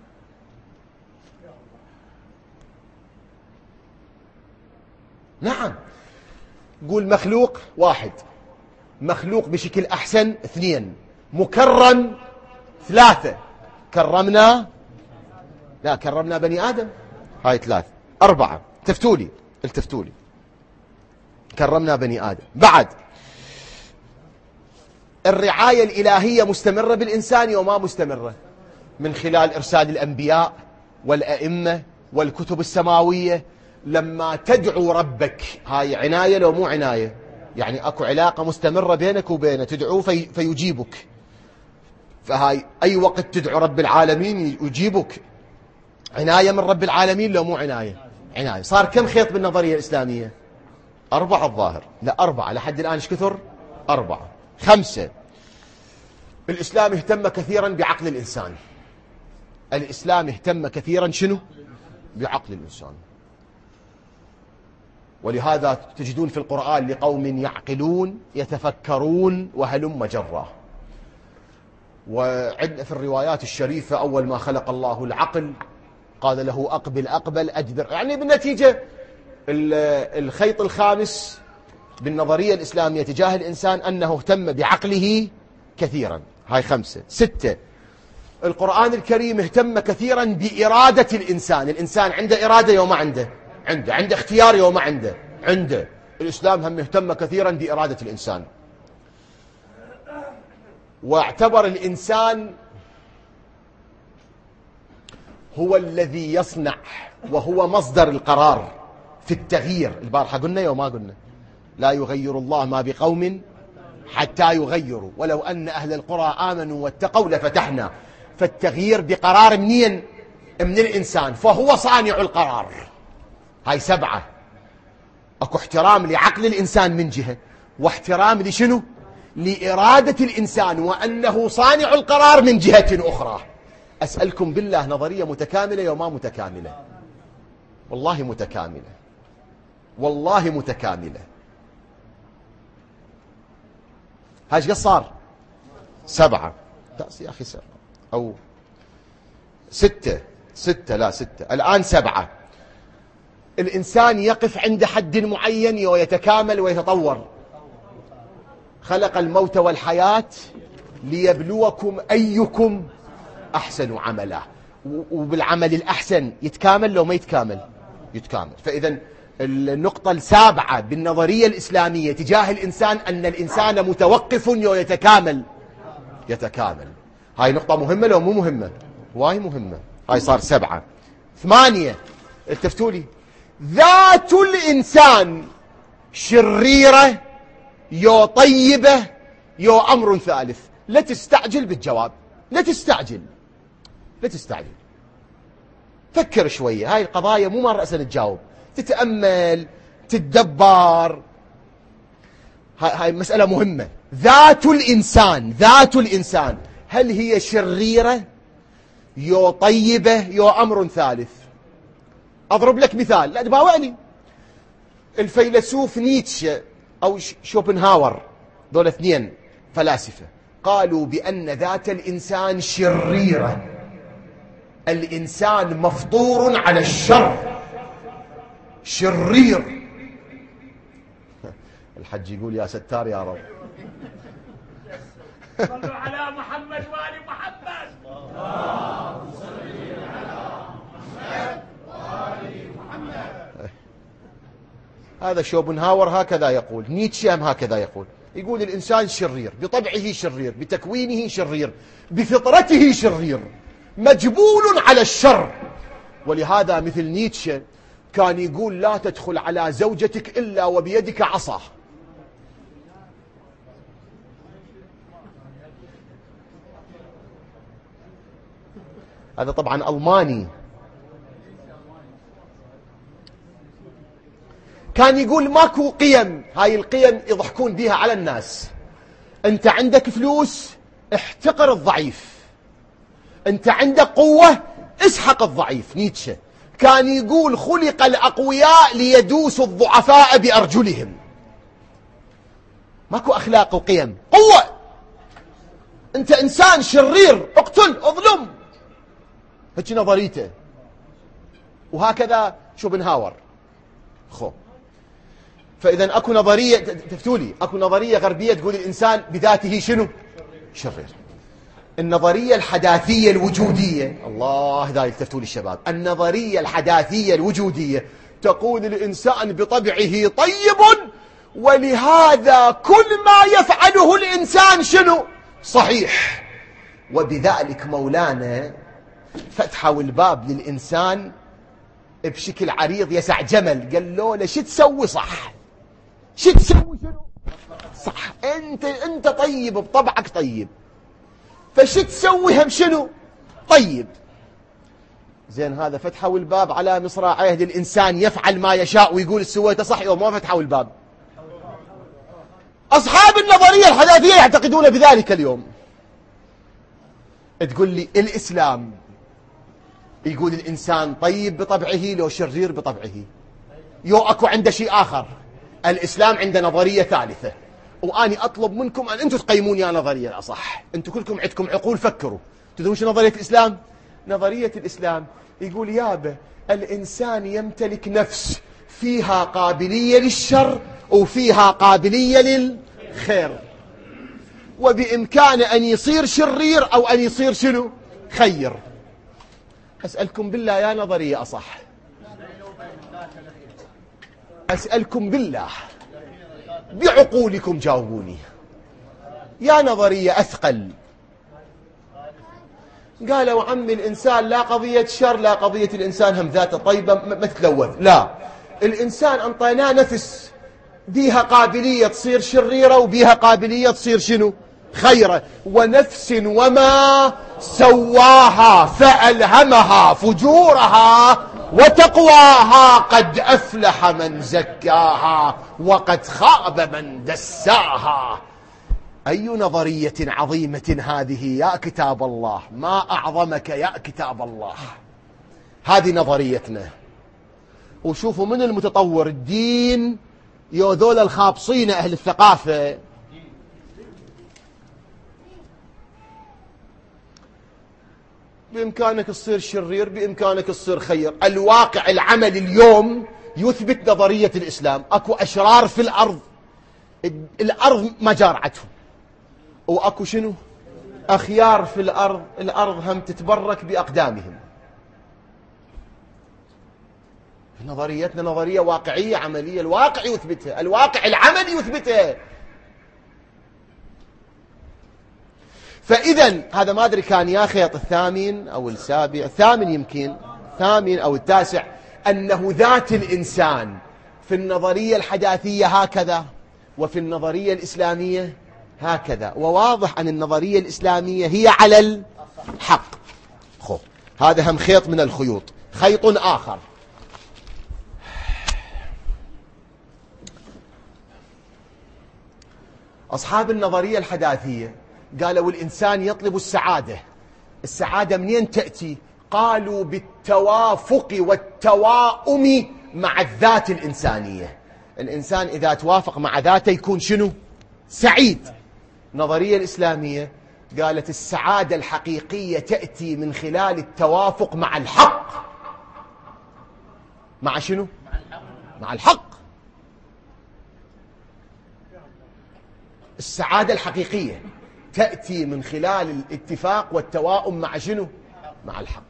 Speaker 4: نعم، قول مخلوق واحد، مخلوق بشكل أحسن اثنين، مكرم ثلاثة. كرمنا بني آدم، هاي ثلاثة. أربعة، التفتولي كرمنا بني آدم. بعد الرعاية الإلهية مستمرة بالإنسان وما مستمرة، من خلال إرسال الأنبياء والأئمة والكتب السماوية. لما تدعو ربك، هاي عناية لو مو عناية؟ يعني أكو علاقة مستمرة بينك وبينه، تدعوه فيجيبك. فهاي أي وقت تدعو رب العالمين يجيبك. عناية من رب العالمين لو مو عناية؟ عناية. صار كم خيط بالنظرية الإسلامية؟ 4 الظاهر. لا 4 لحد الآن. ايش كثر؟ 4. 5. الإسلام اهتم كثيرا بعقل الإنسان. الإسلام اهتم كثيرا شنو؟ بعقل الإنسان. ولهذا تجدون في القرآن لقوم يعقلون يتفكرون وهلم جرا. وعندنا في الروايات الشريفة أول ما خلق الله العقل قال له أقبل أدبر. يعني بالنتيجة الخيط الخامس بالنظرية الإسلامية تجاه الإنسان أنه اهتم بعقله كثيرا. هاي 5. 6. القرآن الكريم اهتم كثيرا بإرادة الإنسان. الإنسان عنده إرادة يوم ما عنده؟ عنده اختيار يوم ما عنده. الإسلام هم اهتم كثيرا بإرادة الإنسان، واعتبر الإنسان هو الذي يصنع وهو مصدر القرار في التغيير. البارحة قلنا يوم ما قلنا لا يغير الله ما بقوم حتى يغيروا ولو أن أهل القرى آمنوا واتقوا لفتحنا. فالتغيير بقرار منين؟ من الإنسان، فهو صانع القرار. هاي 7. أكو احترام لعقل الإنسان من جهة، واحترام لشنو؟ لإرادة الإنسان وأنه صانع القرار من جهة أخرى. أسألكم بالله، نظرية متكاملة وما متكاملة؟ والله متكاملة. والله متكاملة. هاش قد صار 7 يا أخي 7 أو 6 لا 6 الآن 7. الإنسان يقف عند حد معين ويتكامل ويتطور. خلق الموت والحياة ليبلوكم أيكم أحسن عملا، وبالعمل الأحسن يتكامل لو ما يتكامل يتكامل. فإذا النقطة 7 بالنظرية الإسلامية تجاه الإنسان أن الإنسان متوقف ويتكامل يتكامل. هاي نقطة مهمة لو مو مهمة؟ واي مهمة. هاي صار 7. 8 التفتوا لي، ذات الإنسان شريرة يو طيبة يو أمر ثالث. لا تستعجل بالجواب، لا تستعجل. فكر شوية. هاي القضايا مو مرة أسأل تجاوب، تتأمل تتدبر. هاي مسألة مهمة. ذات الإنسان هل هي شريرة يو طيبة يو أمر ثالث؟ أضرب لك مثال، لا تباوعني. الفيلسوف نيتشه أو شوبنهاور، دول 2 فلاسفة، قالوا بأن ذات الإنسان شريرة. الإنسان مفطور على الشر، شرير. الحج يقول يا ستار يا رب.
Speaker 1: صلوا على محمد وآل محمد. اللهم صل على محمد وآل محمد.
Speaker 4: هذا شوبنهاور هكذا يقول، نيتشه هم هكذا يقول الإنسان شرير، بطبعه شرير، بتكوينه شرير، بفطرته شرير، مجبول على الشر. ولهذا مثل نيتشه كان يقول لا تدخل على زوجتك إلا وبيدك عصا. هذا طبعا ألماني. كان يقول ماكو قيم، هاي القيم يضحكون بها على الناس. انت عندك فلوس احتقر الضعيف، انت عندك قوة اسحق الضعيف. نيتشه كان يقول خلق الأقوياء ليدوسوا الضعفاء بأرجلهم. ماكو أخلاق وقيم، قوة. انت إنسان شرير اقتل اظلم. هيك نظريته. وهكذا شوبنهاور. فإذا أكو نظرية، تفتولي، أكو نظرية غربية تقول الإنسان بذاته شنو؟ شرير. النظرية الحداثية الوجودية، الله ذا يلتفتولي الشباب، النظرية الحداثية الوجودية تقول الإنسان بطبعه طيب، ولهذا كل ما يفعله الإنسان شنو؟ صحيح. وبذلك مولانا فتحوا الباب للإنسان بشكل عريض يسع جمل. قال له شو تسوي صح؟ شو تسوي شنو؟ صح. انت طيب بطبعك طيب، فشو تسوي هم شنو؟ طيب. زين هذا فتحوا الباب على مصراعيه للإنسان يفعل ما يشاء ويقول سويته صح، وما فتحوا الباب. أصحاب النظرية الحداثية يعتقدون بذلك اليوم. تقول لي الإسلام يقول الإنسان طيب بطبعه لو شرير بطبعه. يو أكو عنده شيء آخر. الإسلام عنده نظرية ثالثة، وأني أطلب منكم أن أنتم تقيمون يا نظرية الأصح. أنتم كلكم عندكم عقول، فكروا. تدرون شو نظرية الإسلام؟ نظرية الإسلام يقول يابا الإنسان يمتلك نفس فيها قابلية للشر وفيها قابلية للخير، وبإمكانه أن يصير شرير أو أن يصير شنو؟ خير. أسألكم بالله يا نظرية أصح، أسألكم بالله بعقولكم جاوبوني، يا نظرية أثقل. قالوا عمي الإنسان لا قضية شر، لا قضية الإنسان هم ذاته طيبة ما تتلوث، لا، الإنسان أنطيناه نفس بيها قابلية تصير شريرة وبيها قابلية تصير شنو؟ خيرة. ونفس وما سواها فألهمها فجورها وتقواها، قد أفلح من زكاها وقد خاب من دساها. أي نظرية عظيمة هذه يا كتاب الله، ما أعظمك يا كتاب الله. هذه نظريتنا. وشوفوا من المتطور، الدين يوذول الخابصين أهل الثقافة. بإمكانك تصير شرير، بإمكانك تصير خير. الواقع العملي اليوم يثبت نظرية الإسلام. أكو أشرار في الأرض، الأرض ما جارعتهم، وأكو شنو؟ أخيار في الأرض، الأرض هم تتبرك بأقدامهم. نظريتنا نظرية واقعية عملية، الواقع يثبتها، الواقع العملي يثبتها. فإذا هذا ما أدري كان يا خيط الثامن أو السابع، الثامن يمكن، الثامن أو التاسع، أنه ذات الإنسان في النظرية الحداثية هكذا، وفي النظرية الإسلامية هكذا. وواضح أن النظرية الإسلامية هي على الحق. هذا هم خيط من الخيوط. خيط آخر، أصحاب النظرية الحداثية قالوا الإنسان يطلب السعادة. السعادة منين تأتي؟ قالوا بالتوافق والتواؤم مع الذات الإنسانية. الإنسان إذا توافق مع ذاته يكون شنو؟ سعيد. النظرية الإسلامية قالت السعادة الحقيقية تأتي من خلال التوافق مع الحق. مع شنو؟ مع الحق. السعادة الحقيقية تأتي من خلال الاتفاق والتواؤم مع شنو؟ مع الحق.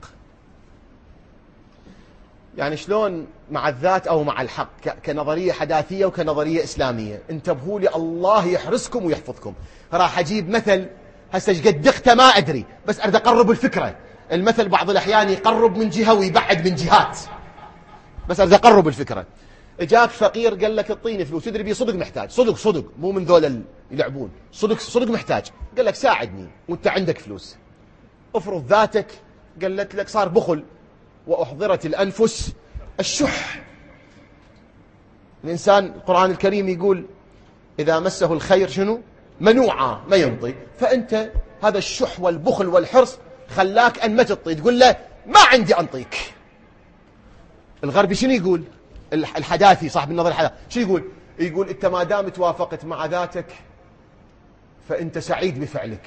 Speaker 4: يعني شلون مع الذات أو مع الحق كنظرية حداثية وكنظرية إسلامية. انتبهوا لي، الله يحرسكم ويحفظكم. راح أجيب مثل هسه ايش قد دقته ما أدري، بس أريد أقرب الفكرة. المثل بعض الأحيان يقرب من جهة ويبعد من جهات، بس أريد أقرب الفكرة. اجاك فقير قال لك اعطيني فلوس، تدري بيه صدق محتاج، صدق مو من ذول يلعبون، صدق محتاج، قال لك ساعدني وانت عندك فلوس. افرض ذاتك قالت لك صار بخل، واحضرت الانفس الشح. الانسان القرآن الكريم يقول اذا مسه الخير شنو؟ منوعا، ما ينطي. فانت هذا الشح والبخل والحرص خلاك ان ما تعطي، تقول له ما عندي انطيك. الغربي شنو يقول؟ الحداثي صاحب النظر الحداثي شو يقول؟ يقول انت ما دام توافقت مع ذاتك فانت سعيد بفعلك،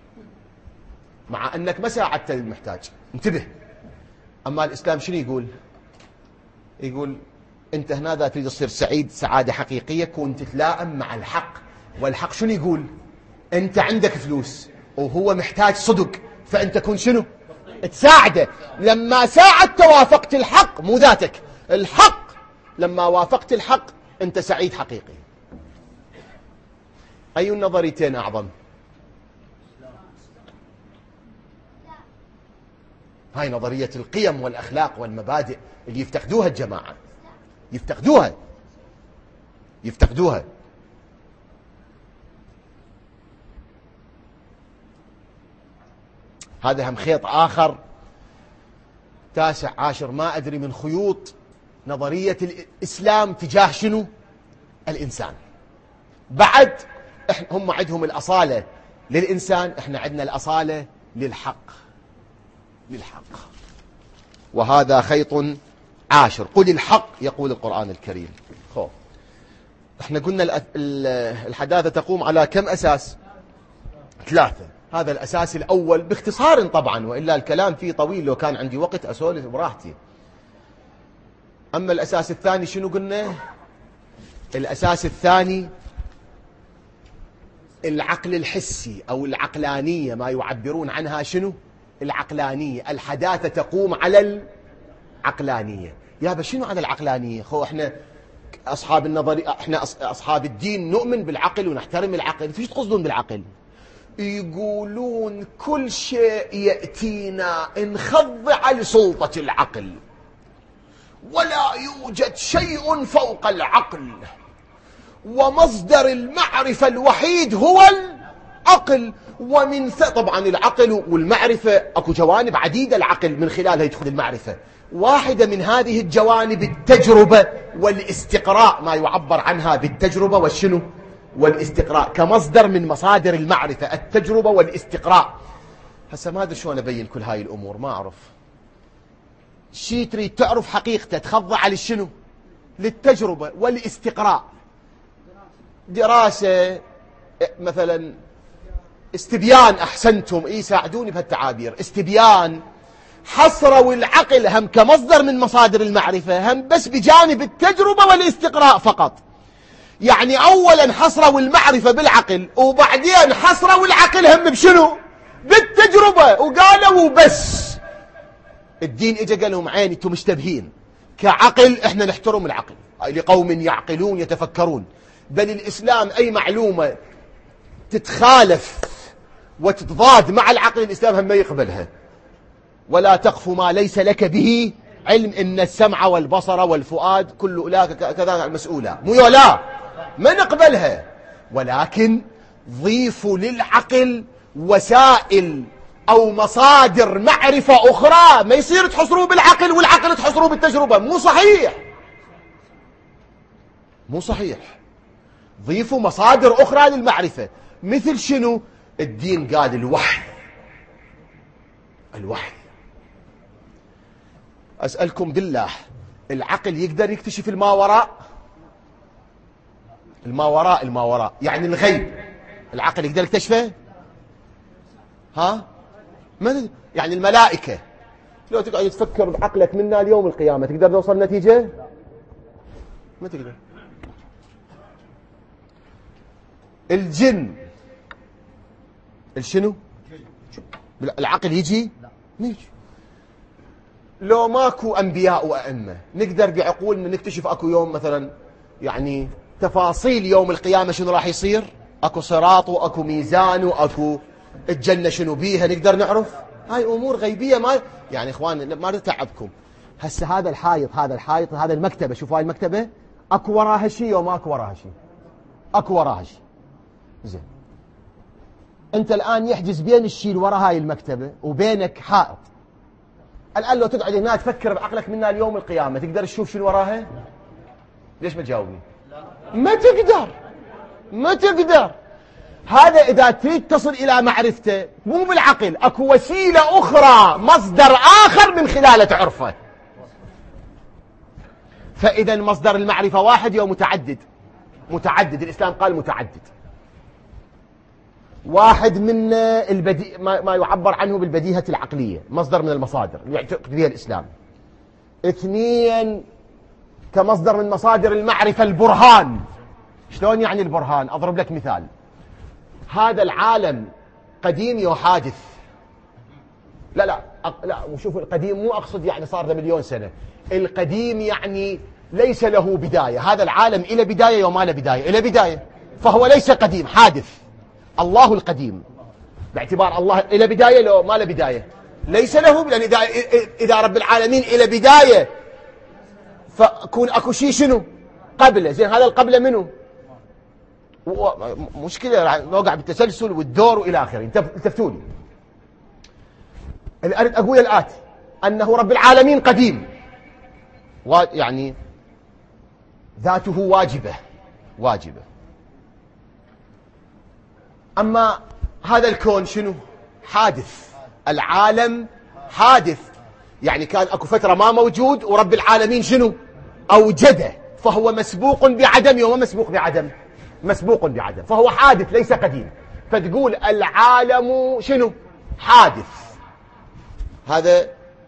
Speaker 4: مع انك ما ساعدت المحتاج. انتبه. اما الاسلام شنو يقول؟ يقول انت هنا اذا تريد تصير سعيد سعاده حقيقيه كون تتلائم مع الحق. والحق شنو يقول؟ انت عندك فلوس وهو محتاج صدق، فانت كون شنو؟ تساعده. لما ساعدت توافقت الحق، مو ذاتك، الحق. لما وافقت الحق أنت سعيد حقيقي. أي النظريتين أعظم؟ هاي نظرية القيم والأخلاق والمبادئ اللي يفتقدوها الجماعة، يفتقدوها. هذا هم خيط آخر تاسع عاشر ما أدري من خيوط نظرية الإسلام تجاه شنو؟ الإنسان. بعد هم عندهم الأصالة للإنسان، احنا عندنا الأصالة للحق. وهذا خيط عاشر. قل الحق يقول القرآن الكريم. احنا قلنا الحداثة تقوم على كم أساس؟ 3. هذا الأساس الأول باختصار طبعا، وإلا الكلام فيه طويل، لو كان عندي وقت أسولف براحتي. أما الأساس الثاني شنو قلنا؟ الأساس الثاني العقل الحسي أو العقلانية، ما يعبرون عنها شنو؟ العقلانية. الحداثة تقوم على العقلانية. يابا شنو على العقلانية؟ احنا أصحاب النظري، احنا أصحاب الدين نؤمن بالعقل ونحترم العقل. فيش تقصدون بالعقل؟ يقولون كل شيء يأتينا نخضع لسلطة العقل، ولا يوجد شيء فوق العقل، ومصدر المعرفة الوحيد هو العقل. ومن طبعا العقل والمعرفة اكو جوانب عديدة العقل من خلالها يدخل المعرفة. واحدة من هذه الجوانب التجربة والاستقراء، ما يعبر عنها بالتجربة والشنو؟ والاستقراء، كمصدر من مصادر المعرفة، التجربة والاستقراء. هسه ما ادري شلون ابين كل هاي الامور، ما اعرف. شي تريد تعرف حقيقته تخضع للشنو؟ للتجربة والاستقراء. دراسة مثلا، استبيان، أحسنتم، يساعدوني بهالتعابير. استبيان، حصروا العقل هم كمصدر من مصادر المعرفة، هم بس بجانب التجربة والاستقراء فقط. يعني أولا حصروا المعرفة بالعقل، وبعدين حصروا العقل هم بشنو؟ بالتجربة، وقالوا بس. الدين اجى قال لهم عيني انتم مشتبهين، كعقل احنا نحترم العقل لقوم يعقلون يتفكرون، بل الإسلام أي معلومة تتخالف وتتضاد مع العقل الإسلام هم ما يقبلها. ولا تقف ما ليس لك به علم إن السمع والبصر والفؤاد كل أولئك كذا مسؤولا. مو لا، ما نقبلها، ولكن ضيفوا للعقل وسائل أو مصادر معرفة أخرى. ما يصير تحصروه بالعقل والعقل تحصروه بالتجربة، مو صحيح، مو صحيح. ضيفوا مصادر أخرى للمعرفة. مثل شنو؟ الدين قال الوحي. الوحي. أسألكم بالله، العقل يقدر يكتشف الماوراء؟ الماوراء يعني الغيب، العقل يقدر يكتشفه؟ ها؟ ما يعني الملائكة لو تقعد تفكر بعقلك منا اليوم القيامة تقدر توصل نتيجة؟ ما تقدر. الجن الشنو؟ العقل يجي؟ ما يجي. لو ماكو أنبياء وأئمة نقدر بعقولنا نكتشف أكو يوم مثلا يعني تفاصيل يوم القيامة شنو راح يصير؟ أكو صراط وأكو ميزان وأكو الجنة شنو بيها نقدر نعرف؟ هاي أمور غيبية. ما يعني إخوان ما نتعبكم. هسه هذا الحائط هذا المكتبة، شوفوا هاي المكتبة أكو وراها شيء وما أكو وراها شيء؟ أكو وراها شيء. زين، أنت الآن يحجز بين الشيء اللي وراء هاي المكتبة وبينك حائط. الآن لو تقعد هنا تفكر بعقلك منا اليوم القيامة تقدر تشوف شنو وراها؟ ليش ما تجاوبني؟ ما تقدر. هذا إذا تريد تصل إلى معرفته مو بالعقل، أكو وسيلة أخرى، مصدر آخر من خلاله تعرفه. فإذا مصدر المعرفة واحد أو متعدد. الإسلام قال متعدد. واحد من ما يعبر عنه بالبديهة العقلية، مصدر من المصادر يعتقد بها الإسلام. اثنين، كمصدر من مصادر المعرفة البرهان. شلون يعني البرهان؟ أضرب لك مثال. هذا العالم قديم وحادث. لا وشوف القديم مو أقصد يعني صار له مليون سنة. القديم يعني ليس له بداية. هذا العالم إلى بداية وما له بداية، إلى بداية، فهو ليس قديم، حادث. الله القديم باعتبار الله إلى بداية لو ما له بداية ليس له، لأن إذا رب العالمين إلى بداية فكون أكو شيء شنو قبله. زين، هذا القبله منه؟ مشكلة نوقع بالتسلسل والدور وإلى آخره. التفتوني. اللي أريد أقول الآتي، أنه رب العالمين قديم، يعني ذاته واجبة. أما هذا الكون شنو؟ حادث. العالم حادث، يعني كان أكو فترة ما موجود ورب العالمين شنو؟ أوجده، فهو مسبوق بعدم وما مسبوق بعدم، فهو حادث ليس قديم. فتقول العالم شنو؟ حادث. هذا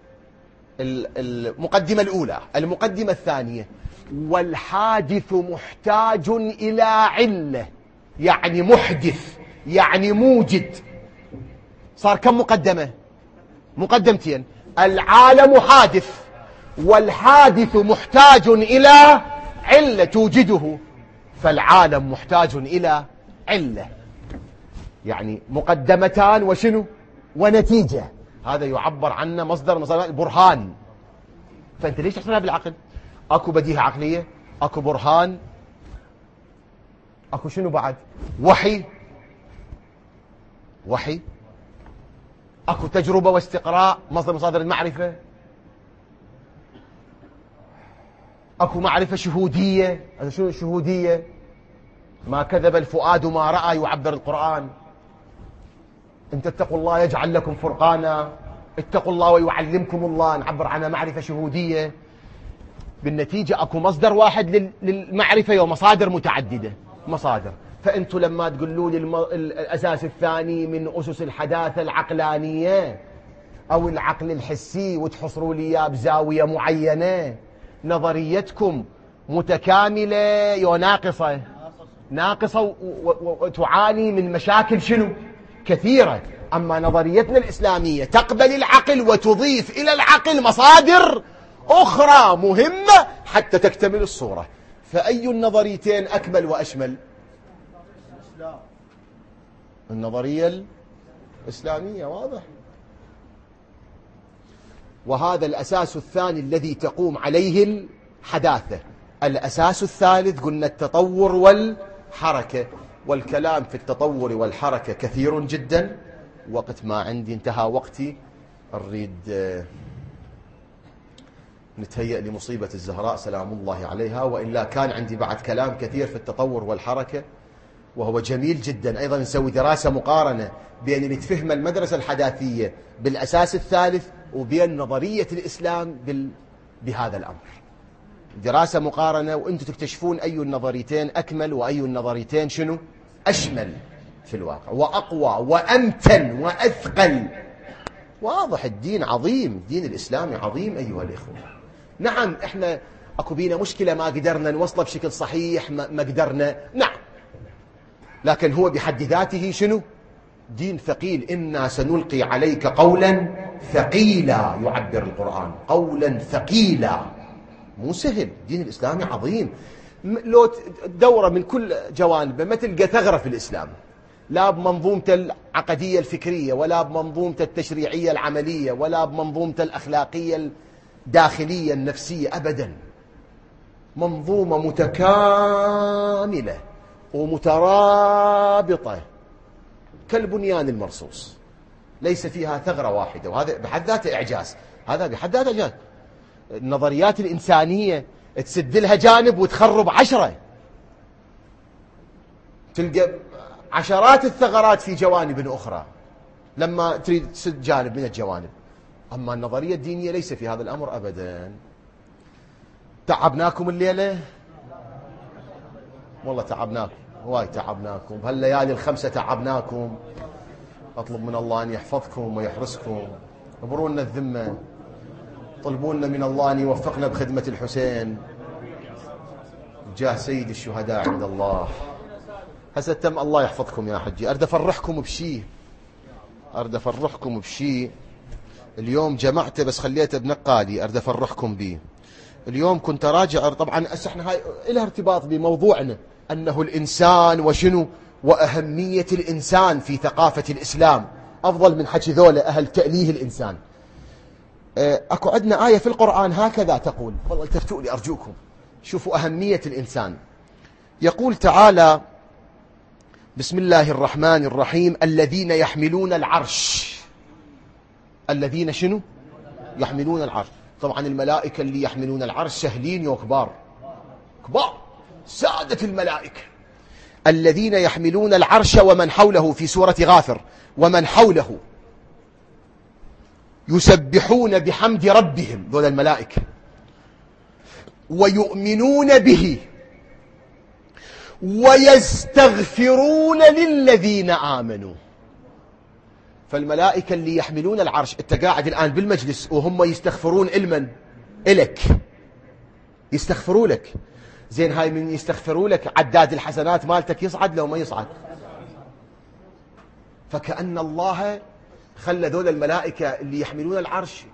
Speaker 4: المقدمة الأولى. المقدمة الثانية، والحادث محتاج إلى علة، يعني محدث، يعني موجد. صار كم مقدمة؟ مقدمتين. العالم حادث، والحادث محتاج إلى علة توجده، فالعالم محتاج إلى علة، يعني مقدمتان وشنو؟ ونتيجة. هذا يعبر عنه مصدر البرهان. فأنت ليش تحسنها بالعقل؟ أكو بديهة عقلية، أكو برهان، أكو شنو بعد؟ وحي، أكو تجربة واستقراء، مصدر المعرفة، أكو معرفة شهودية. هذا شنو الشهودية؟ ما كذب الفؤاد ما رأى، يعبر القرآن. إن تتقوا الله يجعل لكم فرقانا اتقوا الله ويعلمكم الله، نعبر عنها معرفة شهودية. بالنتيجة أكو مصدر واحد للمعرفة ومصادر متعددة مصادر. فأنتوا لما تقولوا لي الأساس الثاني من أسس الحداثة العقلانية أو العقل الحسي وتحصروا لي إياه بزاوية معينة، نظريتكم متكاملة وناقصة، ناقصة وتعاني من مشاكل شنو؟ كثيرة. أما نظريتنا الإسلامية تقبل العقل وتضيف إلى العقل مصادر أخرى مهمة حتى تكتمل الصورة. فأي النظريتين أكمل وأشمل؟ النظرية الإسلامية، واضح. وهذا الأساس الثاني الذي تقوم عليه الحداثة. الأساس الثالث قلنا التطور والحركة، والكلام في التطور والحركة كثير جدا. وقت ما عندي انتهى وقتي، أريد نتهيأ لمصيبة الزهراء سلام الله عليها، وإلا كان عندي بعد كلام كثير في التطور والحركة، وهو جميل جدا. أيضا نسوي دراسة مقارنة بين اللي تفهم المدرسة الحداثية بالأساس الثالث وبين نظرية الإسلام بهذا الأمر. دراسة مقارنة وأنتم تكتشفون أي النظريتين أكمل وأي النظريتين شنو أشمل في الواقع، وأقوى وأمتن وأثقل. واضح. الدين عظيم، دين الإسلام عظيم أيها الإخوة. نعم إحنا أكو بينا مشكلة ما قدرنا نوصله بشكل صحيح، ما قدرنا، نعم، لكن هو بحد ذاته شنو؟ دين ثقيل. إنا سنلقي عليك قولا ثقيلا، يعبر القرآن قولا ثقيلا، مو سهل. دين الإسلامي عظيم. لو دورة من كل جوانبه ما تلقى ثغرة في الإسلام، لا بمنظومته العقدية الفكرية، ولا بمنظومته التشريعية العملية، ولا بمنظومته الأخلاقية الداخلية النفسية، أبدا. منظومة متكاملة ومترابطة كالبنيان المرصوص، ليس فيها ثغرة واحدة، وهذا بحد ذاته إعجاز. هذا بحد ذاته إعجاز. النظريات الإنسانية تسد لها جانب وتخرب 10، تلقى عشرات الثغرات في جوانب أخرى لما تريد تسد جانب من الجوانب. أما النظرية الدينية ليس في هذا الأمر أبدا. تعبناكم الليلة، والله تعبناكم، واي تعبناكم بهالليالي الخمسة، تعبناكم. أطلب من الله أن يحفظكم ويحرسكم، ابرونا الذمة، طلبونا من الله أن يوفقنا بخدمة الحسين جاه سيد الشهداء عند الله. هسه تم. الله يحفظكم يا حجي. أريد أفرحكم بشيء، اليوم جمعته بس خليته بنقالي، أريد أفرحكم به. اليوم كنت راجع، طبعا احنا هاي لها ارتباط بموضوعنا، أنه الإنسان وشنو وأهمية الإنسان في ثقافة الإسلام أفضل من حكي ذولا أهل تأليه الإنسان. أكو عندنا آية في القرآن هكذا تقول، والله التفتوا لي أرجوكم، شوفوا أهمية الإنسان. يقول تعالى: بسم الله الرحمن الرحيم: الذين يحملون العرش. الذين شنو؟ يحملون العرش. طبعا الملائكة اللي يحملون العرش سهلين وكبار، كبار، سادة الملائكة. الذين يحملون العرش ومن حوله في سورة غافر: ومن حوله يسبحون بحمد ربهم، ذول الملائكة، ويؤمنون به ويستغفرون للذين آمنوا. فالملائكة اللي يحملون العرش، انت قاعد الآن بالمجلس وهم يستغفرون لمن؟ إلك، يستغفروا لك. زين هاي من يستغفروا لك عداد الحسنات مالتك يصعد لو ما يصعد؟ فكأن الله خلى ذول الملائكة اللي يحملون العرش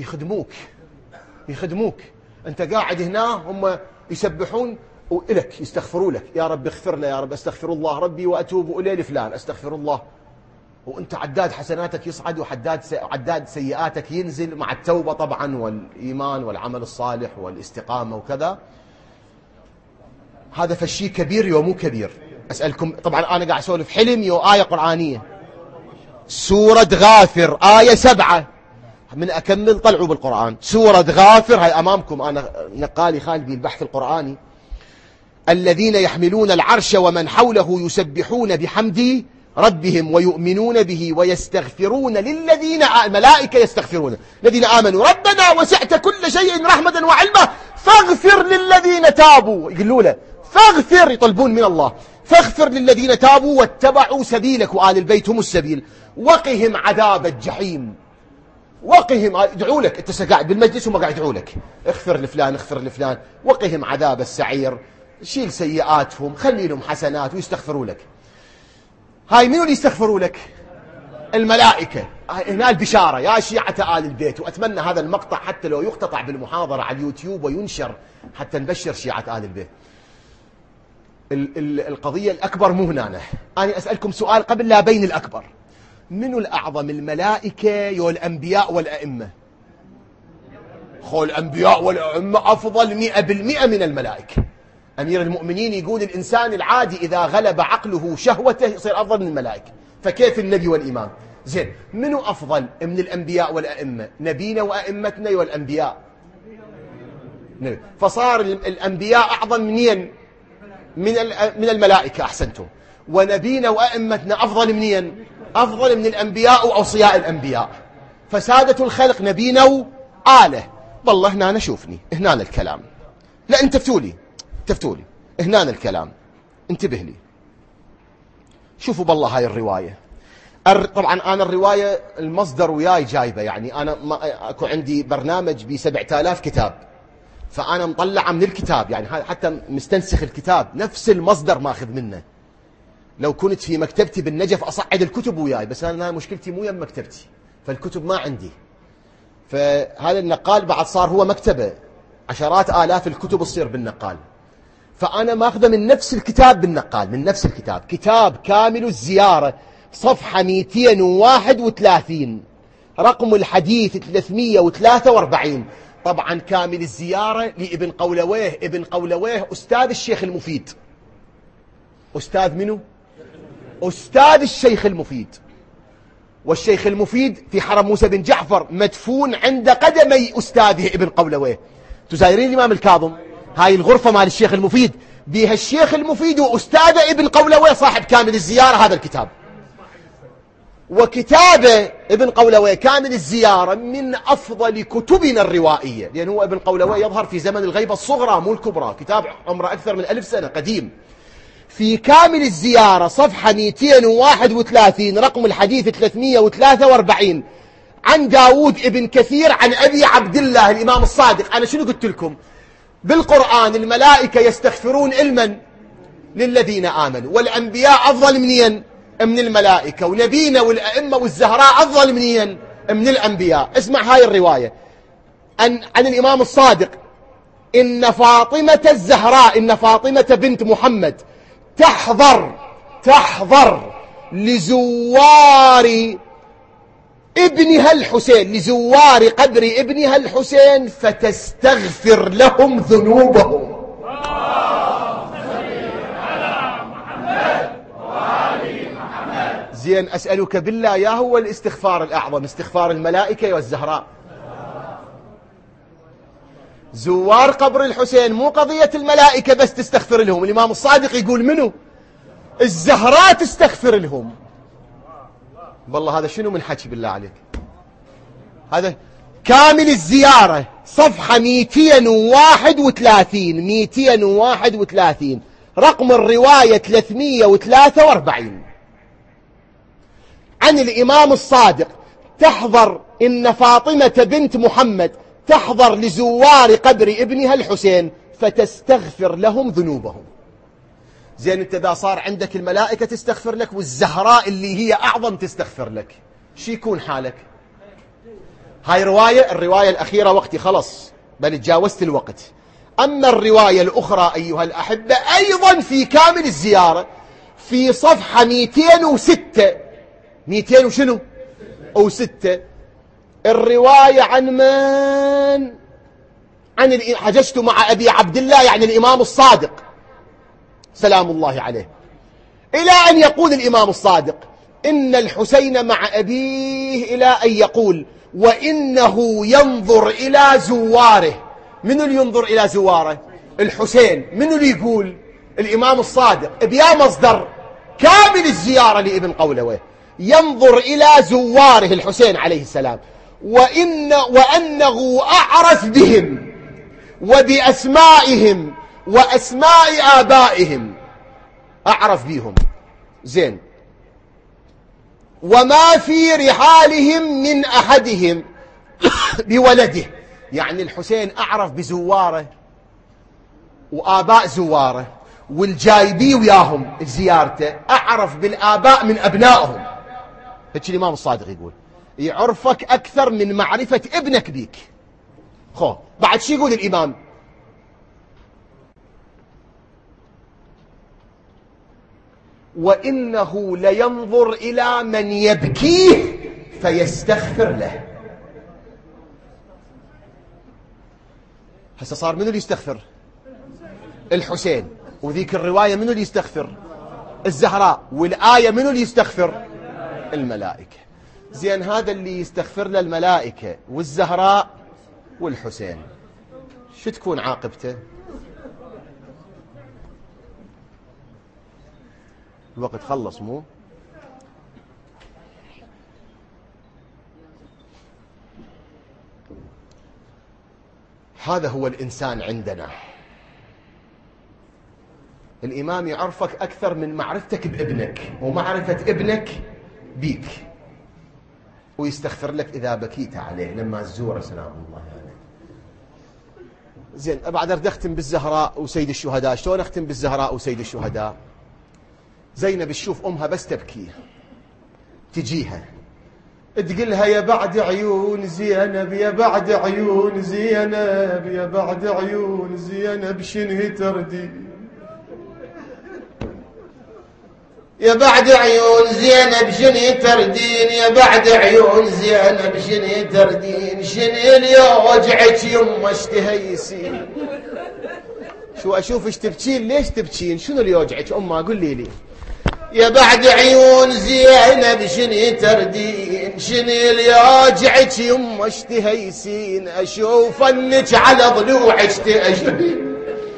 Speaker 4: يخدموك. انت قاعد هنا هم يسبحون وإلك يستغفروا لك: يا رب اغفر له، يا رب استغفر الله ربي وأتوب إليه لفلان، استغفر الله. وانت عداد حسناتك يصعد وعداد سيئاتك ينزل، مع التوبة طبعا والإيمان والعمل الصالح والاستقامة وكذا. هذا فالشيء كبير يو مو كبير؟ أسألكم، طبعا أنا قاعد أسولف حلم يو آية قرآنية، سورة غافر آية 7. من أكمل طلعوا بالقرآن. سورة غافر هاي أمامكم، أنا نقالي خالد بالبحث القرآني. الذين يحملون العرش ومن حوله يسبحون بحمد ربهم ويؤمنون به ويستغفرون للذين الملائكة يستغفرون الذين آمنوا ربنا وسعت كل شيء رحمة وعلما فاغفر للذين تابوا، يقولوا له فاغفر، يطلبون من الله فاغفر للذين تابوا واتبعوا سبيلك، وآل البيت هم السبيل، وقهم عذاب الجحيم. وقهم، يدعوا لك، انت قاعد بالمجلس وما قاعد يدعوا لك اغفر لفلان اغفر لفلان، وقهم عذاب السعير، شيل سيئاتهم خلي لهم حسنات ويستغفروا لك. هاي منو اللي يستغفروا لك؟ الملائكة. هنا البشارة يا شيعة آل البيت، وأتمنى هذا المقطع حتى لو يقتطع بالمحاضرة على اليوتيوب وينشر حتى نبشر شيعة آل البيت. القضية الأكبر مو هنا. أنا أسألكم سؤال قبل لا بين الأكبر، منو الأعظم، الملائكة ولا الأنبياء والأئمة؟ الأنبياء والأئمة أفضل 100% من الملائكة. أمير المؤمنين يقول الإنسان العادي إذا غلب عقله شهوته يصير أفضل من الملائكة، فكيف النبي والإمام؟ زين، منو أفضل من الأنبياء والأئمة؟ نبينا وأئمتنا والأنبياء؟ فصار الأنبياء أعظم منين؟ من الملائكة. أحسنتم. ونبينا وأئمتنا أفضل منين؟ أفضل من الأنبياء وأوصياء الأنبياء. فسادة الخلق نبينا وآله. والله هنا نشوفني هنا الكلام، لا انت تفتولي هنا الكلام، انتبه لي. شوفوا بالله هاي الرواية، طبعا أنا الرواية المصدر وياي جايبة، يعني أنا أكو عندي برنامج ب7000 كتاب، فأنا مطلعة من الكتاب، يعني حتى مستنسخ الكتاب نفس المصدر ماخذ منه. لو كنت في مكتبتي بالنجف أصعد الكتب وياي، بس أنا مشكلتي مو يم مكتبتي، فالكتب ما عندي. فهذا النقال بعد صار هو مكتبة، عشرات آلاف الكتب تصير بالنقال، فأنا ماخذه من نفس الكتاب بالنقال، من نفس الكتاب، كتاب كامل الزيارة صفحة 231 رقم الحديث 343. طبعا كامل الزيارة لابن قولويه، ابن قولويه أستاذ الشيخ المفيد. أستاذ منه؟ أستاذ الشيخ المفيد. والشيخ المفيد في حرم موسى بن جعفر مدفون عند قدمي أستاذه ابن قولويه. تزايرين الإمام الكاظم، هاي الغرفة مال الشيخ المفيد بها الشيخ المفيد وأستاذه ابن قولويه صاحب كامل الزيارة هذا الكتاب. وكتابه ابن قولويه كامل الزيارة من أفضل كتبنا الروائية، لأن هو ابن قولويه يظهر في زمن الغيبة الصغرى مو الكبرى، كتاب عمره أكثر من 1000 سنة قديم. في كامل الزيارة صفحة 231 رقم الحديث 343 عن داود ابن كثير عن أبي عبد الله الإمام الصادق. أنا شنو قلت لكم؟ بالقرآن الملائكة يستغفرون علما للذين آمنوا، والأنبياء أفضل منين؟ من الملائكة، ونبينا والأئمة والزهراء أفضل منين؟ من الأنبياء. اسمع هاي الرواية عن الإمام الصادق: إن فاطمة الزهراء، إن فاطمة بنت محمد تحضر لزوار ابنها الحسين، لزوار قبر ابنها الحسين فتستغفر لهم ذنوبهم. زين، أسألك بالله يا هو الاستغفار الأعظم، استغفار الملائكة والزهراء؟ زوار قبر الحسين مو قضية الملائكة بس تستغفر لهم، الإمام الصادق يقول منو؟ الزهراء تستغفر لهم. والله هذا شنو من حكي بالله عليك؟ هذا كامل الزيارة صفحة 231 رقم الرواية 343 عن الإمام الصادق: تحضر إن فاطمة بنت محمد تحضر لزوار قبر ابنها الحسين فتستغفر لهم ذنوبهم. زين، انت اذا صار عندك الملائكة تستغفر لك والزهراء اللي هي أعظم تستغفر لك، شو يكون حالك؟ هاي الرواية الأخيرة وقتي خلص، بل تجاوزت الوقت. أما الرواية الأخرى أيها الأحبة أيضا في كامل الزيارة في صفحة 206 وشنو؟ و6 الرواية عن من؟ حججت مع أبي عبد الله يعني الإمام الصادق سلام الله عليه، إلى أن يقول الإمام الصادق: إن الحسين مع أبيه، إلى أن يقول: وإنه ينظر إلى زواره. من اللي ينظر إلى زواره؟ الحسين. من اللي يقول؟ الإمام الصادق. بيا مصدر
Speaker 5: كامل الزيارة لابن قولوة، ينظر إلى زواره الحسين عليه السلام وأنه أعرف بهم وبأسمائهم وأسماء آبائهم، أعرف بهم زين، وما في رحالهم من أحدهم بولده. يعني الحسين أعرف بزواره وآباء زواره والجايبي وياهم زيارته، أعرف بالآباء من أبنائهم. هيك الإمام الصادق يقول يعرفك أكثر من معرفة ابنك بيك. خو بعد شي يقول الإمام؟ وإنه لينظر إلى من يبكيه فيستغفر له. هسه صار منو اللي يستغفر؟ الحسين. وذيك الرواية منو اللي يستغفر؟ الزهراء. والآية منو اللي يستغفر؟ الملائكة. زين هذا اللي يستغفر له الملائكة والزهراء والحسين، شو تكون عاقبته؟ الوقت خلص مو؟ هذا هو الإنسان عندنا. الإمام يعرفك أكثر من معرفتك بابنك ومعرفة ابنك بيك، ويستغفر لك إذا بكيت عليه لما تزوره سلام الله عليه. زين بعد أريد أختم بالزهراء وسيد الشهداء. شلون أختم بالزهراء وسيد الشهداء؟ زينب تشوف أمها بس تبكي، تجيها تقلها يا بعد عيون زينب، يا بعد عيون زينب، يا بعد عيون زينب شنه تردي، يا بعد عيون زينب شنه تردين، يا بعد عيون زينب شنه تردين، شنه اللي وجعك يما اشتهيسين. شو أشوف ايش تبكين؟ ليش تبكين؟ شنو اللي يوجعك أمه؟ قول لي. يا بعد عيون زينب شني تردين، شني اللي يوجعك يما اشتهيسين، اشوف انك على ضلوعك تأجرين،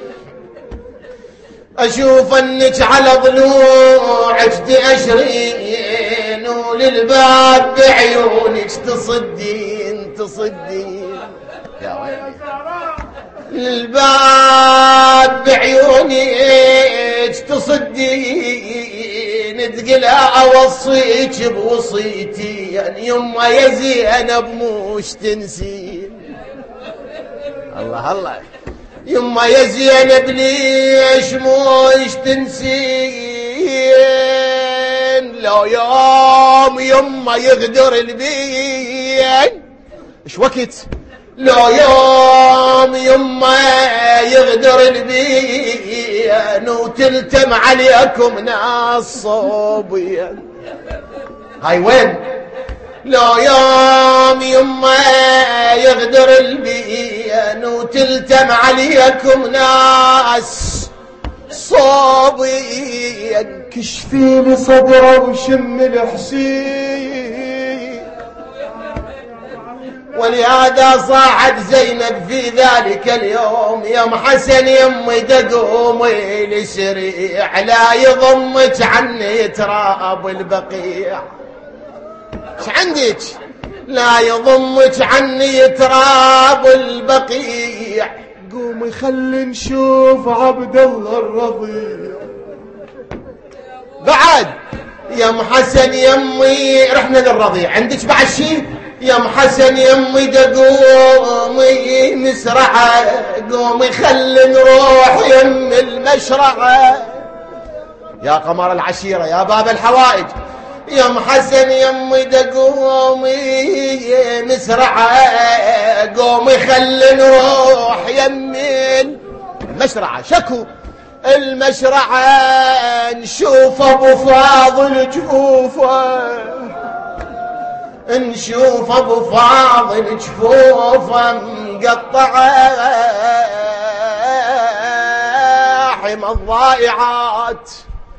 Speaker 5: اشوف انك على ضلوعك تأجرين، وللباب بعيونك تصدين تصدين. يا ويلي للباب بعيونك تصدين، تقلها اوصيك بوصيتي يعني يما يا زينب موش تنسين. الله الله يما يا زينب ليش موش تنسين، لو يوم يما يغدر البين. ايش وقت؟ لو يوم يما يغدر البين وتلتم عليكم ناس صوبين. هاي وين؟ لو يوم يما يغدر البين وتلتم عليكم ناس صوبين، كشفي لي صدره وشم الحسين. ولهذا صاحت زينب في ذلك اليوم يوم حسن يمي تقومي لسريع، لا يضمك عني تراب البقيع. ايش عندك؟ لا يضمك عني تراب البقيع، قومي خلي نشوف عبد الله الرضيع. بعد يوم حسن يمي رحنا للرضيع، عندك بعد شيء؟ يا محسن يمي قومي مسرعة، قومي خلي نروح يم المشرعة. يا قمر العشيرة يا باب الحوائج، يا محسن يمي قومي مسرعة، قومي خلي نروح يم المشرعة. شكو المشرعة نشوف ابو فاضل جفوفه، نشوف ابو فاضل جفوفه مقطعه حمى الضائعات.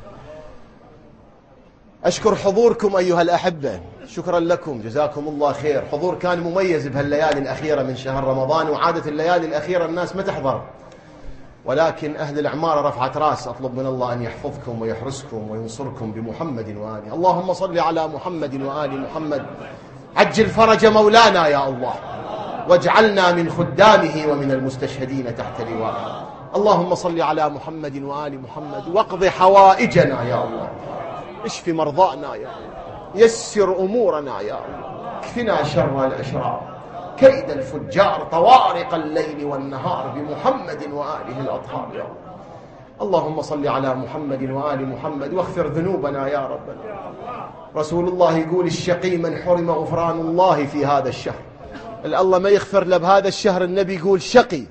Speaker 5: اشكر حضوركم ايها الاحبه، شكرا لكم جزاكم الله خير. حضور كان مميز بهالليالي الاخيره من شهر رمضان، وعاده الليالي الاخيره الناس ما تحضر
Speaker 4: ولكن أهل العمارة رفعت راس. أطلب من الله أن يحفظكم ويحرسكم وينصركم بمحمد وآله. اللهم صل على محمد وآل محمد. عجل فرج مولانا يا الله، واجعلنا من خدامه ومن المستشهدين تحت لوائه. اللهم صل على محمد وآل محمد، واقض حوائجنا يا الله، اشف مرضانا يا الله، يسر أمورنا يا الله، اكفنا شر الأشرار، كيد الفجار، طوارق الليل والنهار، بمحمد وآله الأطهار يا الله. اللهم صل على محمد وآل محمد، واغفر ذنوبنا يا ربنا. رسول الله يقول الشقي من حرم غفران الله في هذا الشهر. الله ما يغفر له بهذا الشهر، النبي يقول شقي.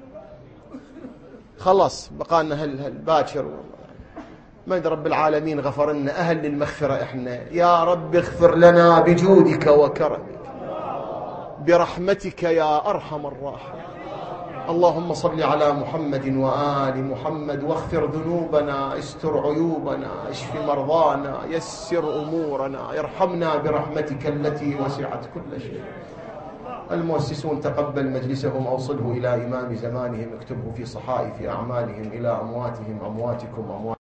Speaker 4: خلص بقالنا باكر، ما رب العالمين غفر لنا، أهل للمغفرة إحنا. يا رب اغفر لنا بجودك وكرمك برحمتك يا أرحم الراحمين. اللهم صل على محمد وآل محمد، واغفر ذنوبنا، استر عيوبنا، اشف مرضانا، يسر أمورنا، ارحمنا برحمتك التي وسعت كل شيء. المؤسسون تقبل مجلسهم، أوصله إلى إمام زمانهم، اكتبه في صحائف أعمالهم، إلى أمواتهم أمواتكم أموات